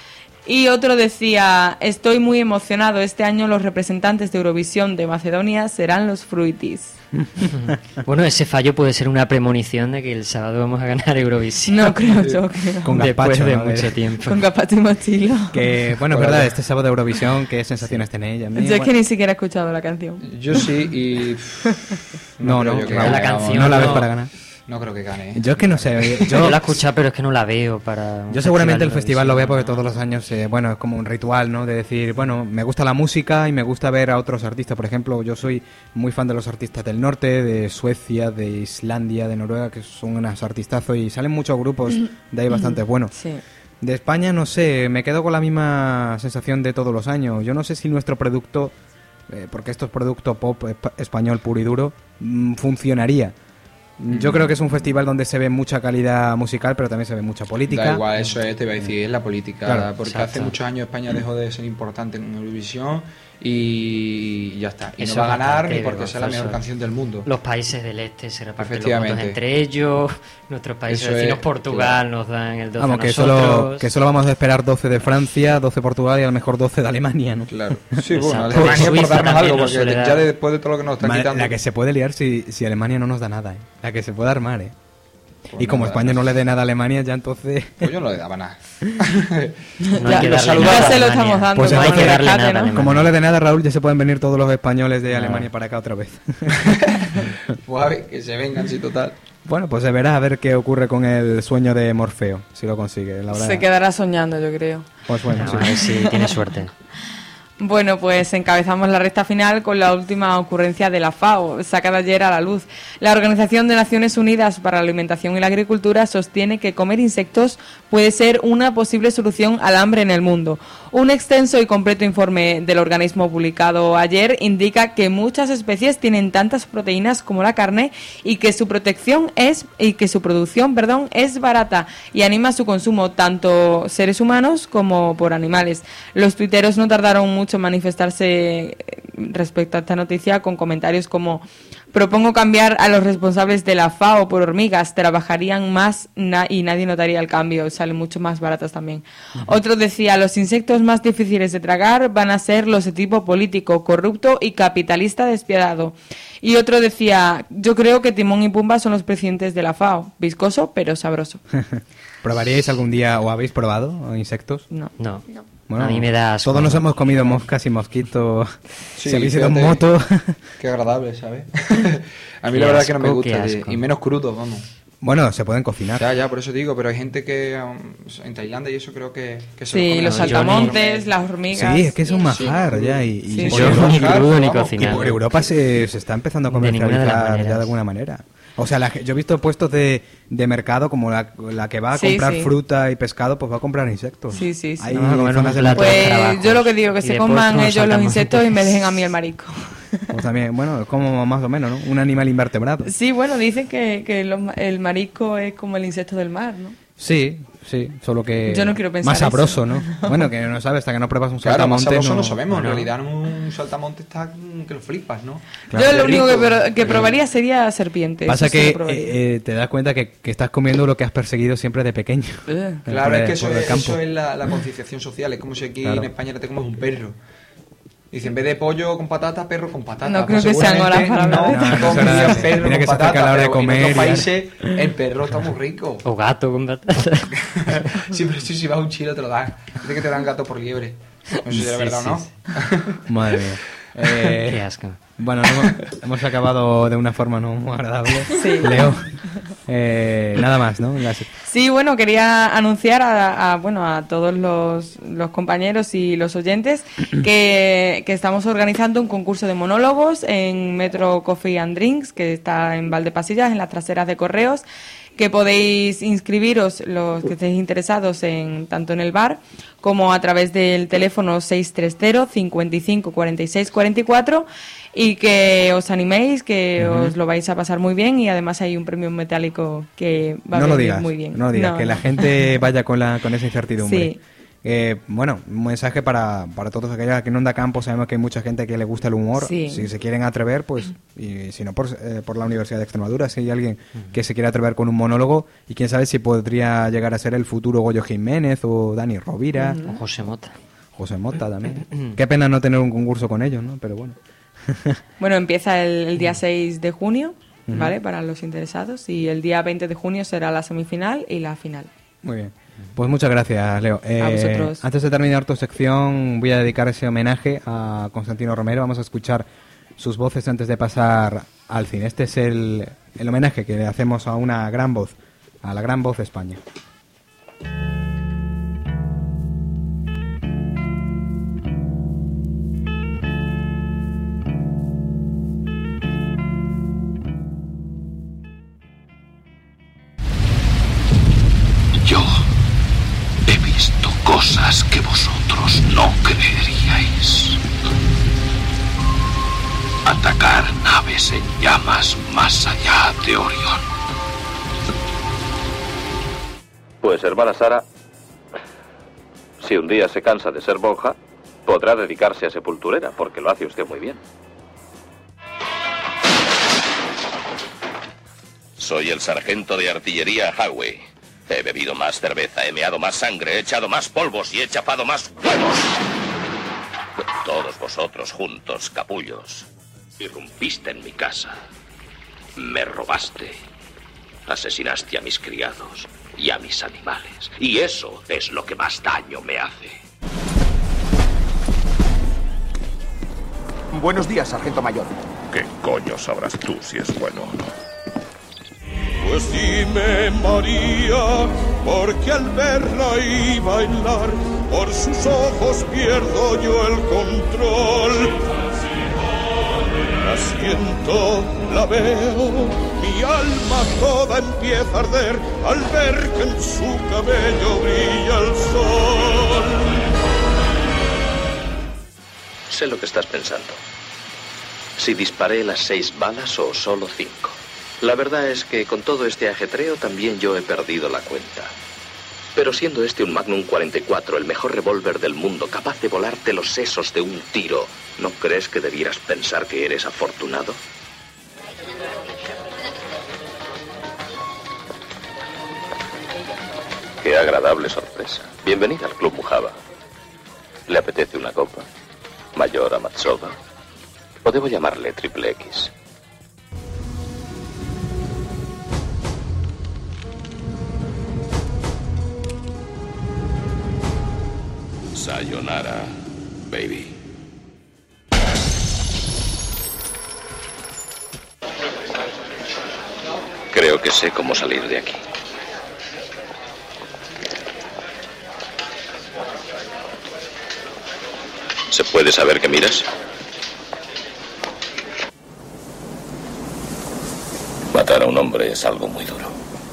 Y otro decía, estoy muy emocionado, este año los representantes de Eurovisión de Macedonia serán los Fruities. Bueno, ese fallo puede ser una premonición de que el sábado vamos a ganar Eurovisión. No creo yo, creo. Con Después gazpacho, de ¿no? mucho tiempo. Con Capacho y Mochilo. Que, bueno, es verdad, este sábado de Eurovisión, ¿qué sensaciones tenéis? A mí, Yo es que bueno, ni siquiera he escuchado la canción. Yo sí y... No, creo no, yo que Raúl, la gane, canción no la ves no. para ganar. No creo que gane. ¿eh? Yo es que no sé, Yo, yo, la he escuchado, pero es que no la veo para... un yo seguramente el de festival lo veo porque Eurovisión, todos los años, eh, bueno, es como un ritual, ¿no? De decir, bueno, me gusta la música y me gusta ver a otros artistas. Por ejemplo, yo soy muy fan de los artistas del norte, de Suecia, de Islandia, de Noruega, que son unos artistazos y salen muchos grupos de ahí bastante buenos. Sí. De España, no sé, me quedo con la misma sensación de todos los años. Yo no sé si nuestro producto, eh, porque esto es producto pop espa- español puro y duro, mm, funcionaría. Yo creo que es un festival donde se ve mucha calidad musical, pero también se ve mucha política. Da igual, eso es, te iba a decir, es la política. Claro, porque exacto. hace muchos años España dejó de ser importante en Eurovisión y ya está. Y Eso no va a es ganar bastante ni porque sea la mejor vergonzoso. canción del mundo. Los países del este se reparten los Efectivamente. votos entre ellos, nuestros países Eso vecinos, es, Portugal claro. nos dan el doce Vamos, a que nosotros. solo, que solo vamos a esperar doce de Francia, doce de Portugal y a lo mejor doce de Alemania, ¿no? Claro. Sí, bueno, Exacto. Alemania por Suiza darnos también algo, nos porque suele ya dar. después de todo lo que nos están Madre, quitando. la que se puede liar si, si Alemania no nos da nada, ¿eh? La que se puede armar, ¿eh? Pues Y como nada, España no le dé nada a Alemania, ya entonces... Pues yo no le daba nada. No Ya, hay que lo darle saludaba. nada a Ya se lo Alemania. estamos dando. Pues no hay entonces- que darle Rescate, nada a ¿no? Alemania. Como no le dé nada a Raúl, ya se pueden venir todos los españoles de Nada. Alemania para acá otra vez. Pues a ver, que se vengan, sí, total. Bueno, pues se verá a ver qué ocurre con el sueño de Morfeo, si lo consigue. La verdad. Se quedará soñando, yo creo. Pues bueno, No, sí. a ver si tiene suerte. Bueno, pues encabezamos la recta final con la última ocurrencia de la FAO, sacada ayer a la luz. La Organización de Naciones Unidas para la Alimentación y la Agricultura sostiene que comer insectos puede ser una posible solución al hambre en el mundo. Un extenso y completo informe del organismo publicado ayer indica que muchas especies tienen tantas proteínas como la carne y que su protección es y que su producción, perdón, es barata y anima su consumo tanto seres humanos como por animales. Los tuiteros no tardaron mucho en manifestarse respecto a esta noticia con comentarios como: propongo cambiar a los responsables de la FAO por hormigas, trabajarían más na- y nadie notaría el cambio, salen mucho más baratas también. Otro decía: los insectos más difíciles de tragar van a ser los de tipo político, corrupto y capitalista despiadado. Y otro decía: yo creo que Timón y Pumba son los presidentes de la FAO, viscoso pero sabroso. ¿Probaríais algún día o habéis probado insectos? No. No. Bueno, a mí me da asco. Todos nos hemos comido moscas y mosquitos. Sí, si habéis ido en fíjate. moto. Qué agradable, ¿sabes? A mí Qué la verdad es que no me asco, gusta, qué de- asco. y menos crudos, vamos. Bueno, se pueden cocinar. Ya, ya, por eso digo, pero hay gente que um, en Tailandia y eso creo que, que se Sí, come los así. saltamontes, las hormigas. Sí, es que es un manjar ya. Y, y Sí, por sí. Yo Europa- ni crudo ni Vamos, y cocinado. por Europa se, se está empezando a De ninguna de las comercializar ya maneras. de alguna manera. O sea, la ge- yo he visto puestos de, de mercado como la, la que va a Sí, comprar sí. fruta y pescado, pues va a comprar insectos. Sí, sí, sí. Hay Vamos a comer zonas un del plato de mercado- Pues trabajos. yo lo que digo que Y se después coman nos ellos los saltamos insectos y me después. dejen a mí el marisco. Pues también, bueno, es como más o menos, ¿no? Un animal invertebrado. Sí, bueno, dicen que, que los ma- el marisco es como el insecto del mar, ¿no? Sí, sí, solo que Yo no quiero pensar más sabroso, eso. ¿no? Bueno, que no sabes, hasta que no pruebas un Claro, más saltamonte sabroso no, no sabemos. no. En realidad un saltamonte está mm, que lo flipas, ¿no? Claro. Yo Qué lo único que, rico. pro- que probaría sería serpiente. Pasa eso sí lo que probaría. eh, eh, te das cuenta que, que estás comiendo lo que has perseguido siempre de pequeño. Eh. Claro, Por es el- que eso por el es, campo. eso es la, la concienciación social. Es como si aquí Claro. en España te comes un perro. Dice, en vez de pollo con patata, perro con patata. No Pues creo que sean seguramente horas para no, hablar de esto. No, no comería será así. perro Tiene con que se acerca patata, la hora de pero comer en y otros ya. países el perro está muy rico. O gato con batata. Sí, pero si, si vas a un chilo te lo dan. Dice que te dan gato por liebre. No sé si es Sí, verdad sí, o no. sí. Madre mía. Eh, Qué asco. Bueno, hemos, hemos acabado de una forma no muy agradable. Sí. Leo, eh, nada más, ¿no? Las- Sí, bueno, quería anunciar a, a, bueno, a todos los, los compañeros y los oyentes que, que estamos organizando un concurso de monólogos en Metro Coffee and Drinks, que está en Valdepasillas, en las traseras de Correos, que podéis inscribiros los que estéis interesados en tanto en el bar como a través del teléfono seis tres cero, cinco cinco, cuatro seis cuatro cuatro y que os animéis, que os lo vais a pasar muy bien y además hay un premio metálico que va a no lo venir digas, muy bien. no lo digas, No, que la no. gente vaya con, la, con esa incertidumbre. Sí. Eh, bueno, un mensaje para, para todos aquellos aquí en Onda Campo. Sabemos que hay mucha gente que le gusta el humor. Sí. Si se quieren atrever, pues, y si no por, eh, por la Universidad de Extremadura, si hay alguien que se quiere atrever con un monólogo, y quién sabe si podría llegar a ser el futuro Goyo Jiménez o Dani Rovira, O José Mota. José Mota también. Qué pena no tener un concurso con ellos, ¿no? Pero bueno. Bueno, empieza el, el día seis de junio, ¿vale? Para los interesados y el día veinte de junio será la semifinal y la final. Muy bien. Pues muchas gracias, Leo. Eh, A vosotros. Antes de terminar tu sección, voy a dedicar ese homenaje a Constantino Romero. Vamos a escuchar sus voces antes de pasar al cine. Este es el, el homenaje que le hacemos a una gran voz, a la gran voz de España. Yo he visto cosas que vosotros no creeríais. Atacar naves en llamas más allá de Orión. Pues, hermana Sara, si un día se cansa de ser monja, podrá dedicarse a sepulturera, porque lo hace usted muy bien. Soy el sargento de artillería Howe. He bebido más cerveza, he meado más sangre, he echado más polvos y he chapado más huevos. Todos vosotros juntos, capullos, irrumpiste en mi casa. Me robaste. Asesinaste a mis criados y a mis animales. Y eso es lo que más daño me hace. Buenos días, sargento mayor. ¿Qué coño sabrás tú si es bueno o no? Pues dime, María, porque al verla y bailar, por sus ojos pierdo yo el control. La siento, la veo, mi alma toda empieza a arder al ver que en su cabello brilla el sol. Sé lo que estás pensando. Si disparé las seis balas o solo cinco. La verdad es que con todo este ajetreo también yo he perdido la cuenta. Pero siendo este un Magnum cuarenta y cuatro, el mejor revólver del mundo, capaz de volarte los sesos de un tiro, ¿no crees que debieras pensar que eres afortunado? Qué agradable sorpresa. Bienvenida al Club Mujaba. ¿Le apetece una copa? ¿Mayor Amatsova? ¿O debo llamarle Triple X? Sayonara, baby. Creo que sé cómo salir de aquí. ¿Se puede saber qué miras? Matar a un hombre es algo muy duro.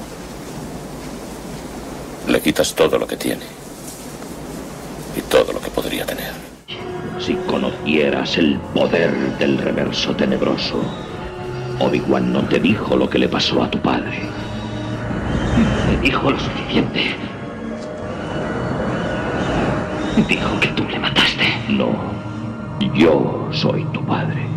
Le quitas todo lo que tiene y todo lo que podría tener. Si conocieras el poder del reverso tenebroso, Obi-Wan no te dijo lo que le pasó a tu padre. Me dijo lo suficiente. Dijo que tú le mataste. No, yo soy tu padre.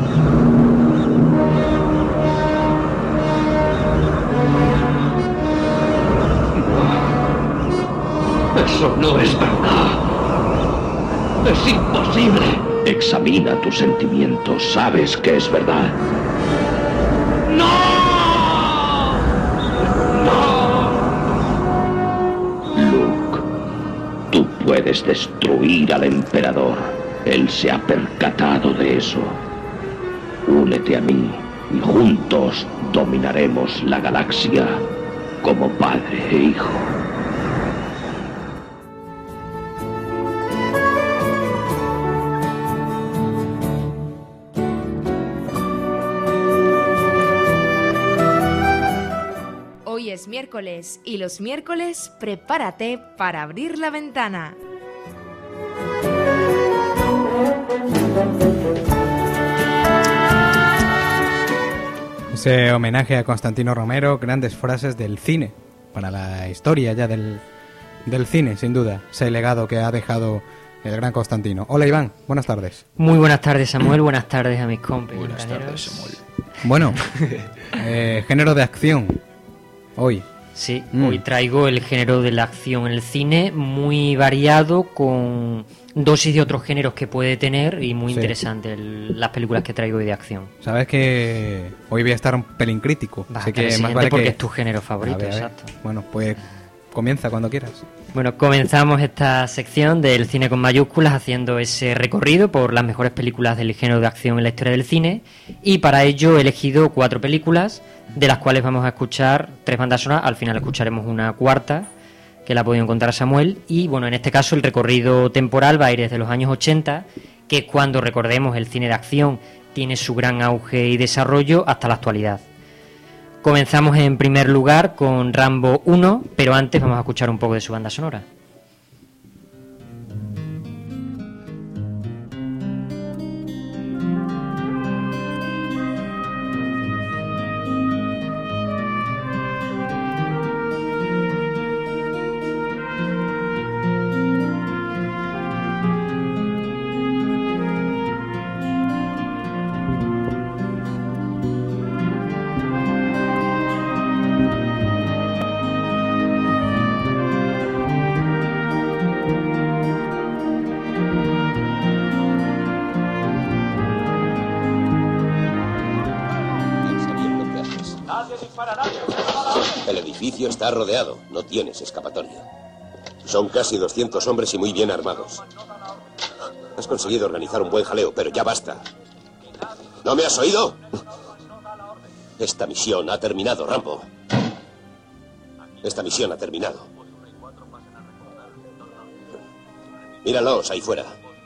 No, eso no es verdad. Es imposible. Examina tus sentimientos. Sabes que es verdad. ¡No! ¡No! Luke, tú puedes destruir al emperador. Él se ha percatado de eso. Únete a mí y juntos dominaremos la galaxia como padre e hijo. Hoy es miércoles y los miércoles prepárate para abrir la ventana. Ese homenaje a Constantino Romero, grandes frases del cine, para la historia ya del, del cine, sin duda, ese legado que ha dejado el gran Constantino. Hola Iván, buenas tardes. Muy buenas tardes Samuel, buenas tardes a mis compis. Buenas tardes Samuel. Bueno, eh, género de acción, hoy. Sí, Mm. hoy traigo el género de la acción en el cine, muy variado, con dosis de otros géneros que puede tener y muy Sí. interesante el- las películas que traigo hoy de acción. Sabes que hoy voy a estar un pelín crítico, Va, así que que el más siguiente vale porque que... es tu género favorito, A ver, a ver. exacto. Bueno, pues comienza cuando quieras. Bueno, comenzamos esta sección del cine con mayúsculas haciendo ese recorrido por las mejores películas del género de acción en la historia del cine, y para ello he elegido cuatro películas, de las cuales vamos a escuchar tres bandas sonoras. Al final escucharemos una cuarta que la ha podido encontrar Samuel, y bueno, en este caso el recorrido temporal va a ir desde los años ochenta, que es cuando, recordemos, el cine de acción tiene su gran auge y desarrollo, hasta la actualidad. Comenzamos en primer lugar con Rambo uno, pero antes vamos a escuchar un poco de su banda sonora. El edificio está rodeado, no tienes escapatoria. Son casi doscientos hombres y muy bien armados. Has conseguido organizar un buen jaleo, pero ya basta. ¿No me has oído? Esta misión ha terminado, Rambo. Esta misión ha terminado. Míralos ahí fuera.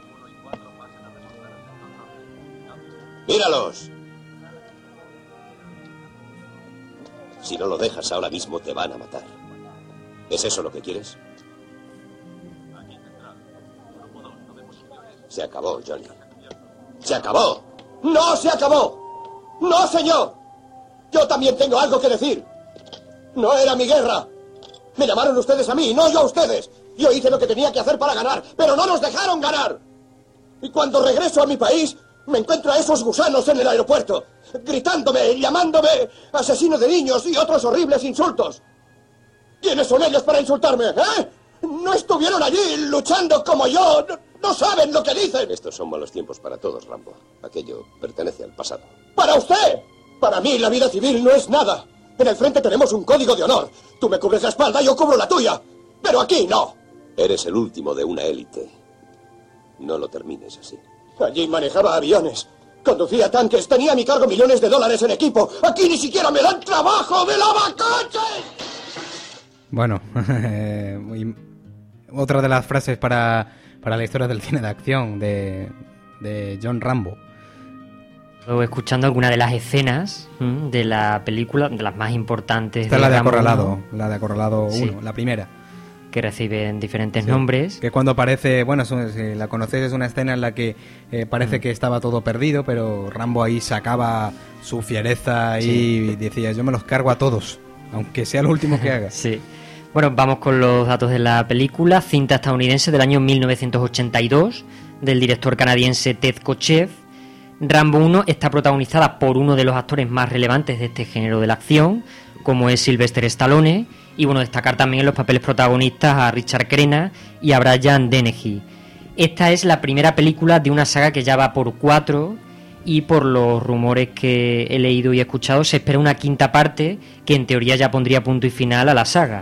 ¡Míralos! Si no lo dejas ahora mismo, te van a matar. ¿Es eso lo que quieres? Se acabó, Johnny. ¡Se acabó! ¡No se acabó! ¡No, señor! Yo también tengo algo que decir. No era mi guerra. Me llamaron ustedes a mí, no yo a ustedes. Yo hice lo que tenía que hacer para ganar, pero no nos dejaron ganar. Y cuando regreso a mi país, me encuentro a esos gusanos en el aeropuerto, gritándome, llamándome asesino de niños y otros horribles insultos. ¿Quiénes son ellos para insultarme, eh? No estuvieron allí luchando como yo. No, no saben lo que dicen. Estos son malos tiempos para todos, Rambo. Aquello pertenece al pasado. ¡Para usted! Para mí la vida civil no es nada. En el frente tenemos un código de honor. Tú me cubres la espalda, yo cubro la tuya. Pero aquí no. Eres el último de una élite. No lo termines así. Allí manejaba aviones, conducía tanques, tenía a mi cargo millones de dólares en equipo. Aquí ni siquiera me dan trabajo, me lava coches. Bueno, y otra de las frases para, para la historia del cine de acción de, de John Rambo. Luego escuchando alguna de las escenas ¿m? de la película, de las más importantes. Esta es de la de Rambo Acorralado, uno, la de Acorralado uno, sí, la primera. que reciben diferentes Sí, nombres. que cuando aparece, bueno, es un- si la conocéis, es una escena en la que eh, parece Mm. que estaba todo perdido, pero Rambo ahí sacaba su fiereza Sí. y decía, yo me los cargo a todos, aunque sea lo último que haga. Sí. Bueno, vamos con los datos de la película. Cinta estadounidense del año mil novecientos ochenta y dos, del director canadiense Ted Kotcheff. Rambo uno está protagonizada por uno de los actores más relevantes de este género de la acción, como es Sylvester Stallone, y bueno, destacar también en los papeles protagonistas a Richard Crenna y a Brian Dennehy. Esta es la primera película de una saga que ya va por cuatro, y por los rumores que he leído y escuchado se espera una quinta parte que en teoría ya pondría punto y final a la saga.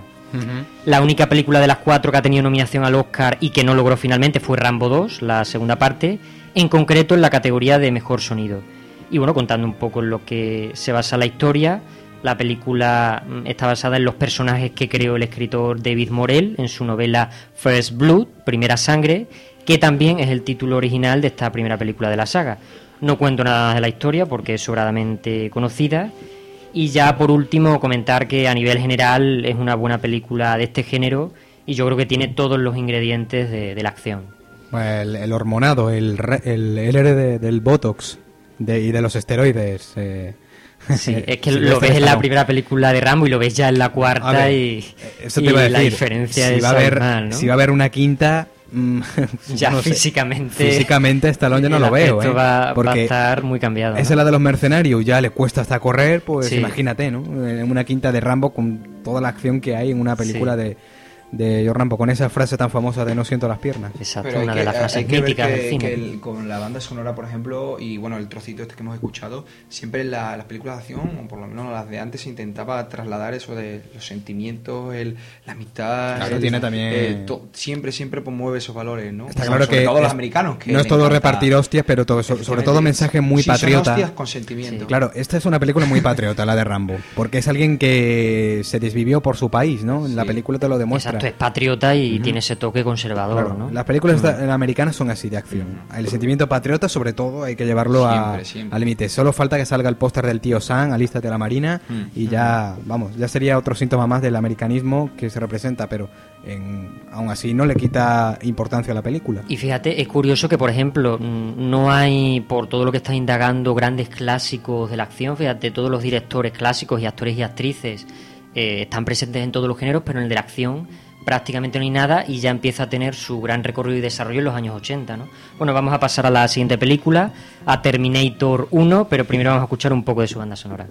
La única película de las cuatro que ha tenido nominación al Oscar y que no logró finalmente fue Rambo dos, la segunda parte, en concreto en la categoría de mejor sonido. Y bueno, contando un poco en lo que se basa la historia, la película mm, está basada en los personajes que creó el escritor David Morrell en su novela First Blood, Primera Sangre, que también es el título original de esta primera película de la saga. No cuento nada más de la historia porque es sobradamente conocida. Y ya por último comentar que a nivel general es una buena película de este género y yo creo que tiene todos los ingredientes de, de la acción. El, el hormonado, el, re- el, el héroe de- del Botox de, y de los esteroides. Eh, Sí, es que Sylvester lo ves en la Stallone. primera película de Rambo y lo ves ya en la cuarta A ver, y, eso te y iba a la decir, diferencia si es va a haber, abismal, ¿no? si va a haber una quinta, mm, Ya no sé. físicamente- físicamente Stallone yo no el lo veo, aspecto ¿eh? va- va a Porque estar muy cambiado, esa ¿no? es la de los mercenarios, ya le cuesta hasta correr, pues Sí. imagínate, ¿no? En una quinta de Rambo con toda la acción que hay en una película Sí. de, de John Rambo, con esa frase tan famosa de no siento las piernas. Exacto, Pero hay una que- de las hay frases que ver míticas que- del cine. que el- con la banda sonora, por ejemplo, y bueno, el trocito este que hemos escuchado, siempre en la- las películas de acción, o por lo menos las de antes, se intentaba trasladar eso de los sentimientos, el, la amistad. Claro, el- tiene también- eh, to- siempre, siempre promueve esos valores, ¿no? Está Bueno, claro sobre que todo los es- americanos. Que no es le todo encanta- repartir hostias, pero todo, so- sobre todo mensaje muy Sí, son patriota. hostias con sentimiento. Claro, esta es una película muy patriota, la de Rambo, porque es alguien que se desvivió por su país, ¿no? La película te lo demuestra. Exacto, es patriota y tiene ese toque conservador, Claro, ¿no? las películas Mm. da- americanas son así de acción. El sentimiento patriota, sobre todo, hay que llevarlo a- Siempre, siempre. al límite. Solo falta que salga el póster del tío Sam, alístate a la marina, Mm. y ya, vamos, ya sería otro síntoma más del americanismo que se representa, pero en, aún así no le quita importancia a la película. Y fíjate, es curioso que, por ejemplo, mm, no hay, por todo lo que estás indagando, grandes clásicos de la acción. Fíjate, todos los directores clásicos y actores y actrices eh, están presentes en todos los géneros, pero en el de la acción prácticamente no hay nada y ya empieza a tener su gran recorrido y desarrollo en los años ochenta, ¿no? Bueno, vamos a pasar a la siguiente película, a Terminator uno, pero primero vamos a escuchar un poco de su banda sonora.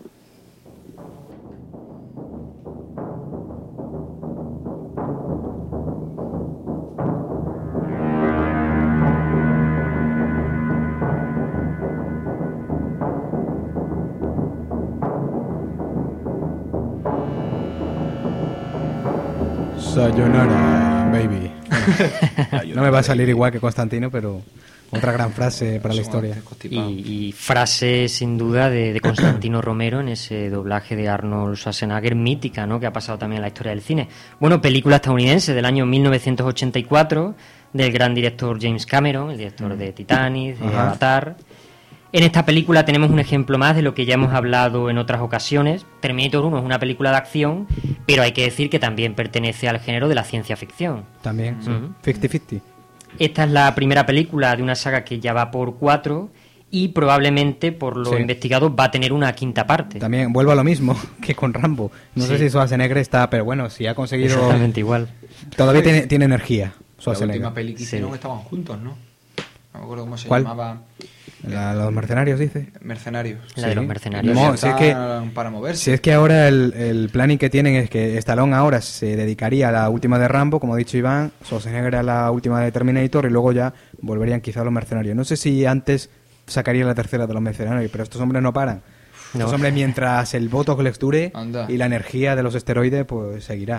Sayonara, baby. Bueno, no me va a salir igual que Constantino, pero otra gran frase para la historia. Y, y frase sin duda de, de Constantino Romero en ese doblaje de Arnold Schwarzenegger mítica, ¿no? Que ha pasado también en la historia del cine. Bueno, película estadounidense del año mil novecientos ochenta y cuatro del gran director James Cameron, el director de Titanic, de Ajá. Avatar. En esta película tenemos un ejemplo más de lo que ya hemos hablado en otras ocasiones. Terminator uno es una película de acción, pero hay que decir que también pertenece al género de la ciencia ficción. También, sí. Ujú. cincuenta cincuenta. Esta es la primera película de una saga que ya va por cuatro y probablemente, por lo Sí. investigado, va a tener una quinta parte. También vuelvo a lo mismo que con Rambo. No sé Sí. si Schwarzenegger está, pero bueno, si ha conseguido... Exactamente igual. Todavía tiene, tiene energía, La Schwarzenegger. última peli que Sí. hicieron estaban juntos, ¿no? No me acuerdo cómo se ¿Cuál? llamaba. La- los mercenarios, dice. Mercenarios. La de los mercenarios. No, si es que, Para moverse. si es que ahora el, el planning que tienen es que Stallone ahora se dedicaría a la última de Rambo, como ha dicho Iván, Schwarzenegger a la última de Terminator y luego ya volverían quizá a los mercenarios. No sé si antes sacaría la tercera de los mercenarios, pero estos hombres no paran. Estos No. hombres, mientras el Botox les dure Anda. y la energía de los esteroides, pues seguirá.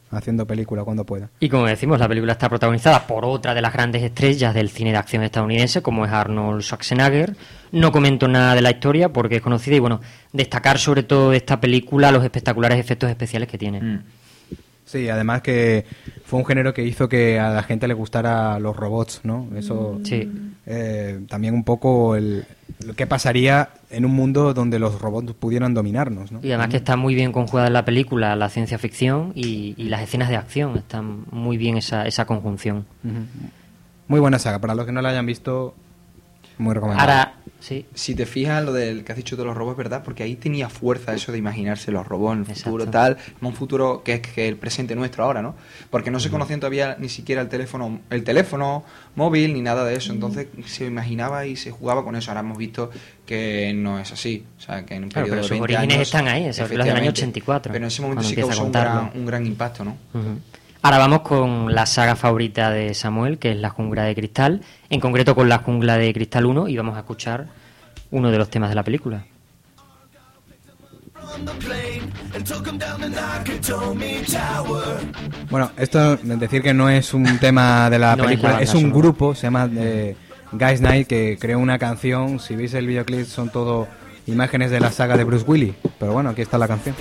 haciendo película cuando pueda. Y como decimos, la película está protagonizada por otra de las grandes estrellas del cine de acción estadounidense, como es Arnold Schwarzenegger. No comento nada de la historia porque es conocida y, bueno, destacar sobre todo de esta película los espectaculares efectos especiales que tiene. Mm. Sí, además que fue un género que hizo que a la gente le gustara los robots, ¿no? Eso sí. eh, también un poco el, lo que pasaría en un mundo donde los robots pudieran dominarnos, ¿no? Y además que está muy bien conjugada en la película la ciencia ficción y, y las escenas de acción, están muy bien esa, esa conjunción. Uh-huh. Muy buena saga, para los que no la hayan visto, muy recomendable. Ahora, sí. Si te fijas lo del que has dicho de los robots, ¿verdad? Porque ahí tenía fuerza eso de imaginarse los robots en el Exacto. futuro tal, no un futuro que es que el presente nuestro ahora, ¿no? Porque no se conocían todavía ni siquiera el teléfono, el teléfono móvil ni nada de eso, entonces se imaginaba y se jugaba con eso. Ahora hemos visto que no es así, o sea, que en un Claro, periodo pero sus de veinte orígenes años, están ahí, esa película es del año ochenta y cuatro. Pero en ese momento cuando sí empieza a causó un contarlo. gran, un gran impacto, ¿no? Uh-huh. Ahora vamos con la saga favorita de Samuel, que es La Jungla de Cristal, en concreto con La Jungla de Cristal uno, y vamos a escuchar uno de los temas de la película. Bueno, esto es decir que no es un tema de la No es película, la es, banda un sonora. grupo, se llama eh, Guys Night, que creó una canción. Si veis el videoclip son todo imágenes de la saga de Bruce Willis, pero bueno, aquí está la canción.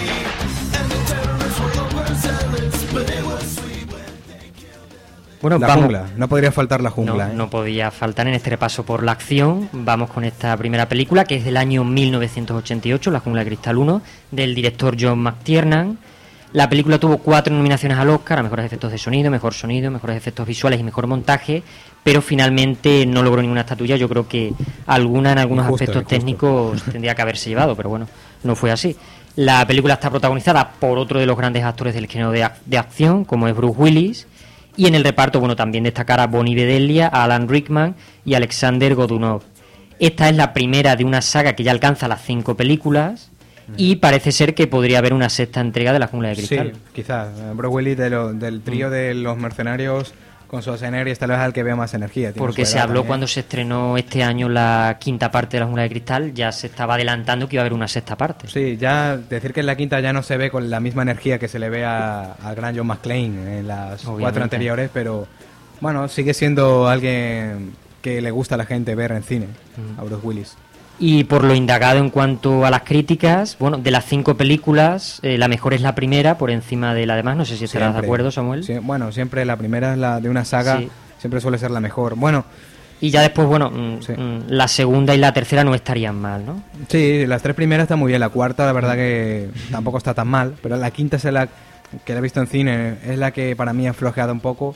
Bueno, la vamos. jungla, no podría faltar la jungla. No, ¿eh? no podía faltar en este repaso por la acción. Vamos con esta primera película, que es del año mil novecientos ochenta y ocho, La Jungla de Cristal uno, del director John McTiernan. La película tuvo cuatro nominaciones al Oscar, a mejores efectos de sonido, mejor sonido, mejores efectos visuales y mejor montaje, pero finalmente no logró ninguna estatuilla. Yo creo que alguna en algunos Injusto, aspectos injusto. técnicos tendría que haberse llevado, pero bueno, no fue así. La película está protagonizada por otro de los grandes actores del género de, ac- de acción, como es Bruce Willis, y en el reparto, bueno, también destacar a Bonnie Bedelia, a Alan Rickman y a Alexander Godunov. Esta es la primera de una saga que ya alcanza las cinco películas y parece ser que podría haber una sexta entrega de La Jungla de Cristal. Sí, quizás. Bruce Willis de lo- del trío Mm. de los mercenarios con Schwarzenegger y esta vez al que veo más energía. Tiene Porque su se edad habló también. cuando se estrenó este año la quinta parte de La Jungla de Cristal, ya se estaba adelantando que iba a haber una sexta parte. Sí, ya decir que en la quinta ya no se ve con la misma energía que se le ve a- al gran John McClane en las Obviamente. cuatro anteriores, pero bueno, sigue siendo alguien que le gusta a la gente ver en cine, Mm. a Bruce Willis. Y por lo indagado en cuanto a las críticas, bueno, de las cinco películas, eh, la mejor es la primera por encima de la demás. No sé si estarás de Siempre. acuerdo, Samuel. Sí, bueno, siempre la primera es la de una saga, Sí. siempre suele ser la mejor. Bueno, Y ya después, bueno, mm, Sí. mm, la segunda y la tercera no estarían mal, ¿no? sí, las tres primeras están muy bien, la cuarta la verdad que tampoco está tan mal, pero la quinta es la que la he visto en cine, es la que para mí ha flojeado un poco,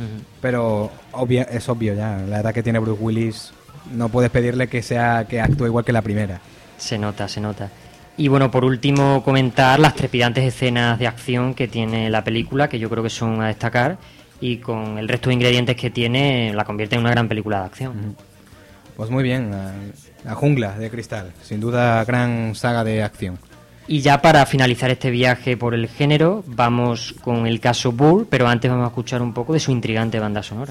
pero obvia- es obvio ya, la edad que tiene Bruce Willis, no puedes pedirle que sea que actúe igual que la primera. Se nota, se nota. Y bueno, por último, comentar las trepidantes escenas de acción que tiene la película, que yo creo que son a destacar, y con el resto de ingredientes que tiene, la convierte en una gran película de acción. Pues muy bien, la, la Jungla de Cristal, sin duda gran saga de acción. Y ya para finalizar este viaje por el género, vamos con el caso Bull, pero antes vamos a escuchar un poco de su intrigante banda sonora.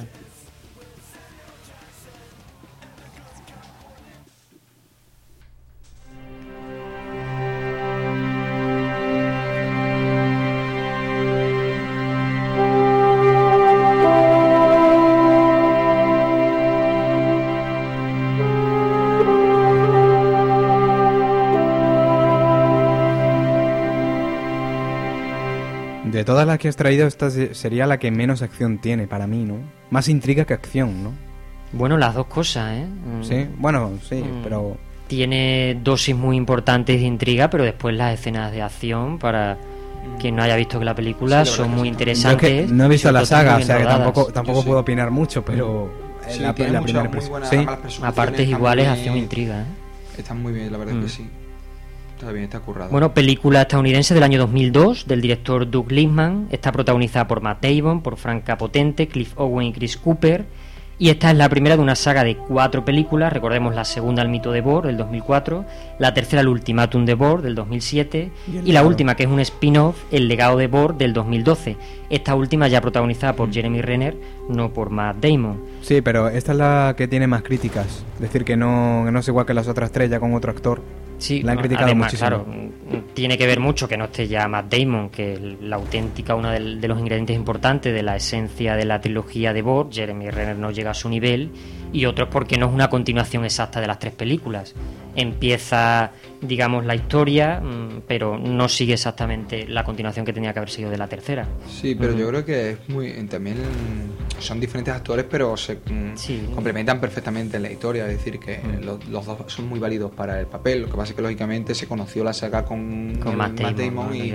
De todas las que has traído, esta se- sería la que menos acción tiene para mí, ¿no? Más intriga que acción, ¿no? Bueno, las dos cosas, ¿eh? Mm, Sí, bueno, sí, mm, pero... Tiene dosis muy importantes de intriga, pero después las escenas de acción, para quien no haya visto que la película, Sí, la verdad son que muy sí. Yo es interesantes. que no he visto y la sobre todo saga, muy o bien sea que rodadas. tampoco, tampoco Yo sí. puedo opinar mucho, pero... Sí, la, tiene la muchas primera muy impresión. buenas, Sí, además las persecuciones A partes están iguales, muy acción e bien- intriga, ¿eh? Están muy bien, la verdad Mm. que sí. Está bien, está currado. Bueno, película estadounidense del año dos mil dos, del director Doug Liman. Está protagonizada por Matt Damon, por Frank Capotente, Cliff Owen y Chris Cooper. Y esta es la primera de una saga de cuatro películas. Recordemos la segunda, El mito de Bohr, del dos mil cuatro. La tercera, El ultimátum de Bohr, del dos mil siete. Y el Y la legado. última, que es un spin-off, El legado de Bohr, del dos mil doce. Esta última ya protagonizada por Jeremy Renner, no por Matt Damon. sí, pero esta es la que tiene más críticas. Es decir, que no, que no es igual que las otras tres, ya con otro actor. Sí, la han criticado además, muchísimo. Claro, tiene que ver mucho que no esté ya Matt Damon, que es la auténtica, uno de, de los ingredientes importantes de la esencia de la trilogía de Bourne. Jeremy Renner no llega a su nivel, y otro es porque no es una continuación exacta de las tres películas. Empieza, digamos, la historia, pero no sigue exactamente la continuación que tenía que haber sido de la tercera. Sí, pero uh-huh. yo creo que es muy también son diferentes actores, pero se sí. complementan perfectamente en la historia. Es decir, que uh-huh. los, los dos son muy válidos para el papel. Lo que pasa es que lógicamente se conoció la saga con, con Matt Damon, Damon y,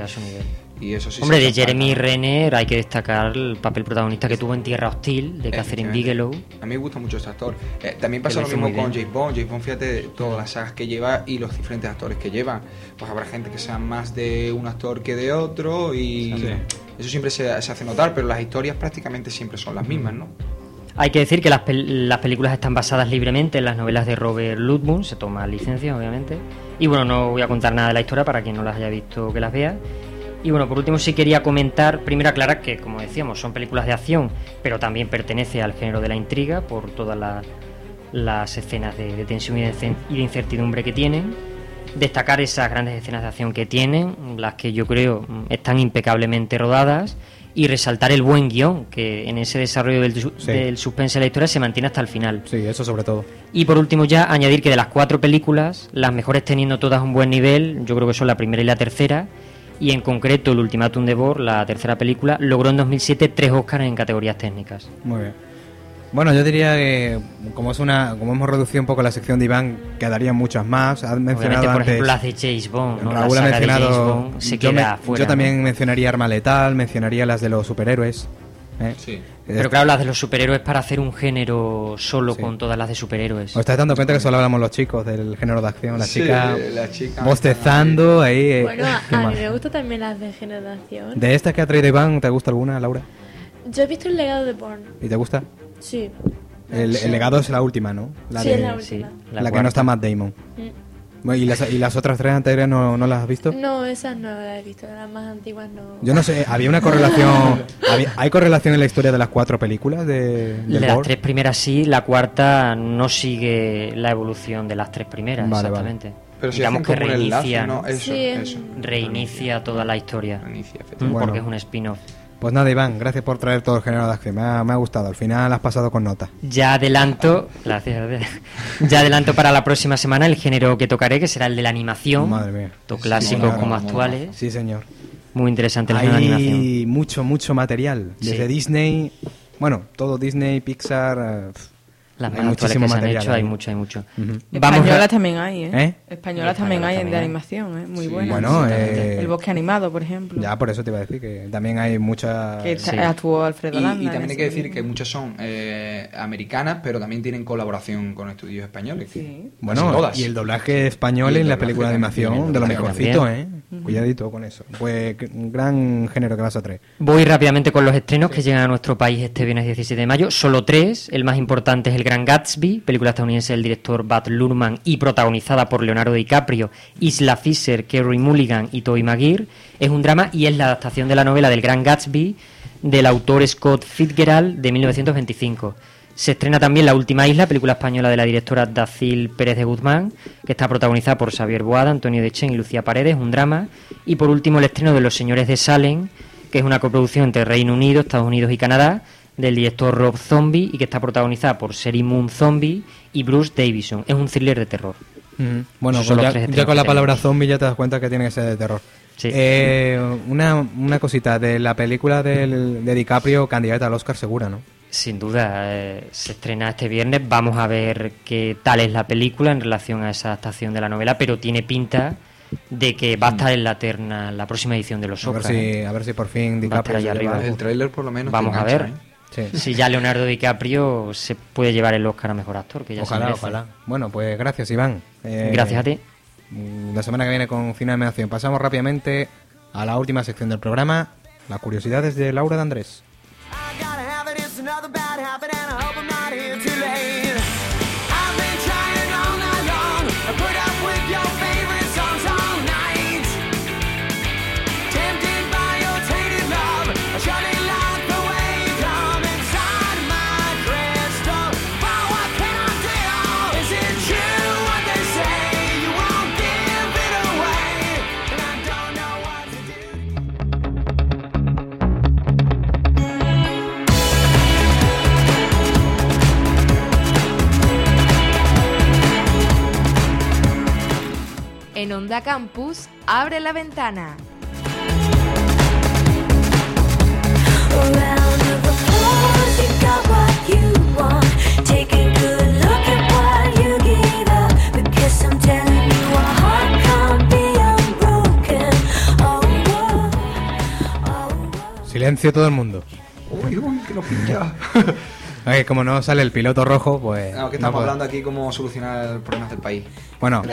y eso sí. Hombre, de Jeremy Renner hay que destacar el papel protagonista que tuvo en Tierra Hostil, de Catherine Bigelow. A mí me gusta mucho este actor. Eh, también pasa lo, lo mismo con James Bond. James Bond, fíjate, todas las sagas que lleva y los diferentes actores que lleva. Pues habrá gente que sea más de un actor que de otro, y sí. eso siempre se, se hace notar, pero las historias prácticamente siempre son las mismas, ¿no? Hay que decir que las, pel- las películas están basadas libremente en las novelas de Robert Ludlum, se toma licencia, obviamente. Y bueno, no voy a contar nada de la historia para quien no las haya visto, que las vea. Y bueno, por último sí quería comentar, primero aclarar que, como decíamos, son películas de acción, pero también pertenece al género de la intriga por todas las, las escenas de, de tensión y de, y de incertidumbre que tienen. Destacar esas grandes escenas de acción que tienen, las que yo creo están impecablemente rodadas, y resaltar el buen guión, que en ese desarrollo del, sí. del suspense de la historia se mantiene hasta el final. Sí, eso sobre todo. Y por último ya añadir que de las cuatro películas, las mejores teniendo todas un buen nivel, yo creo que son la primera y la tercera, y en concreto el Ultimátum de Bourne, la tercera película, logró en dos mil siete tres Oscars en categorías técnicas. Muy bien. Bueno, yo diría que como es una como hemos reducido un poco la sección de Iván, quedarían muchas más. Has mencionado por antes, ejemplo, las de James Bond, ¿no? Raúl la ha mencionado, Bond se yo, queda me, fuera, yo también ¿no? mencionaría Arma Letal, mencionaría las de los superhéroes. ¿eh? Sí. Pero claro, las de los superhéroes para hacer un género solo sí. con todas las de superhéroes. ¿Os estáis dando cuenta que solo hablamos los chicos del género de acción? La sí, chica, la chica bostezando ahí. Bueno, a, a mí me gustan también las de género de acción. ¿De estas que ha traído Iván, te gusta alguna, Laura? Yo he visto El legado de Bourne. ¿Y te gusta? Sí. El, el legado es la última, ¿no? La sí, de, es la última. Sí, la, la que no está Matt Damon. Mm. ¿Y, las, ¿Y las otras tres anteriores no, no las has visto? No, esas no las he visto, las más antiguas no. Yo no sé, había una correlación. había, ¿Hay correlación en la historia de las cuatro películas de, de las Bourne? tres primeras sí, la cuarta no sigue la evolución de las tres primeras, vale, exactamente. Vale. Pero si digamos que como reinicia, enlace, ¿no? Eso, sí, eso. reinicia toda la historia. Reinicia, mm, bueno. Porque es un spin-off. Pues nada, Iván, gracias por traer todo el género de acción. Me ha, me ha gustado. Al final has pasado con nota. Ya adelanto, gracias, gracias. Ya adelanto para la próxima semana el género que tocaré, que será el de la animación. Madre mía. Tanto clásicos sí, como no, actuales. No. Sí, señor. Muy interesante el Hay género de animación. Hay mucho, mucho material. Desde sí. Disney, bueno, todo Disney, Pixar. Uh, Las hay más actuales que se han hecho, ahí. hay mucho, hay mucho. Uh-huh. Españolas a... también hay, ¿eh? ¿Eh? Españolas también hay de animación, ¿eh? Muy sí. buenas. Bueno, eh... El bosque animado, por ejemplo. Ya, por eso te iba a decir que también hay muchas... Que sí. actuó Alfredo y, Landa. Y también hay que decir que muchas son eh, americanas, pero también tienen colaboración con estudios españoles. Que sí. Bueno, todas. y el doblaje español en la película de animación, de lo mejorcito, ¿eh? Uh-huh. Cuidadito con eso. Pues un gran género que vas a traer. Voy rápidamente con los estrenos sí. que llegan a nuestro país este viernes diecisiete de mayo. Solo tres. El más importante es El Gran Gatsby, película estadounidense del director Baz Luhrmann y protagonizada por Leonardo DiCaprio, Isla Fisher, Carey Mulligan y Tobey Maguire. Es un drama y es la adaptación de la novela del Gran Gatsby del autor Scott Fitzgerald de mil novecientos veinticinco. Se estrena también La Última Isla, película española de la directora Dacil Pérez de Guzmán, que está protagonizada por Xavier Boada, Antonio Dechen y Lucía Paredes, un drama. Y por último el estreno de Los Señores de Salem, que es una coproducción entre Reino Unido, Estados Unidos y Canadá, del director Rob Zombie y que está protagonizada por Sherry Moon Zombie y Bruce Davison. Es un thriller de terror. Mm-hmm. Bueno, pues ya, ya con la palabra zombie ya te das cuenta que tiene que ser de terror. Sí. Eh, una, una cosita, de la película del, de DiCaprio, candidata al Oscar segura, ¿no? Sin duda, eh, se estrena este viernes. Vamos a ver qué tal es la película en relación a esa adaptación de la novela, pero tiene pinta de que va a estar en la terna la próxima edición de los Oscars. A ver si, a ver si por fin DiCaprio allá arriba. El tráiler por lo menos. Vamos a ver. ¿eh? Sí. Si ya Leonardo DiCaprio se puede llevar el Oscar a Mejor Actor, que ya ojalá, se merece. Ojalá. Bueno, pues gracias, Iván. Eh, gracias a ti. La semana que viene con Cine de Animación. Pasamos rápidamente a la última sección del programa, las curiosidades de Laura de Andrés. Onda Campus abre la ventana. Silencio todo el mundo. Uy, uy, que nos pilla. Oye, como no sale el piloto rojo, pues... No, que estamos no hablando aquí cómo solucionar los problemas del país. Bueno,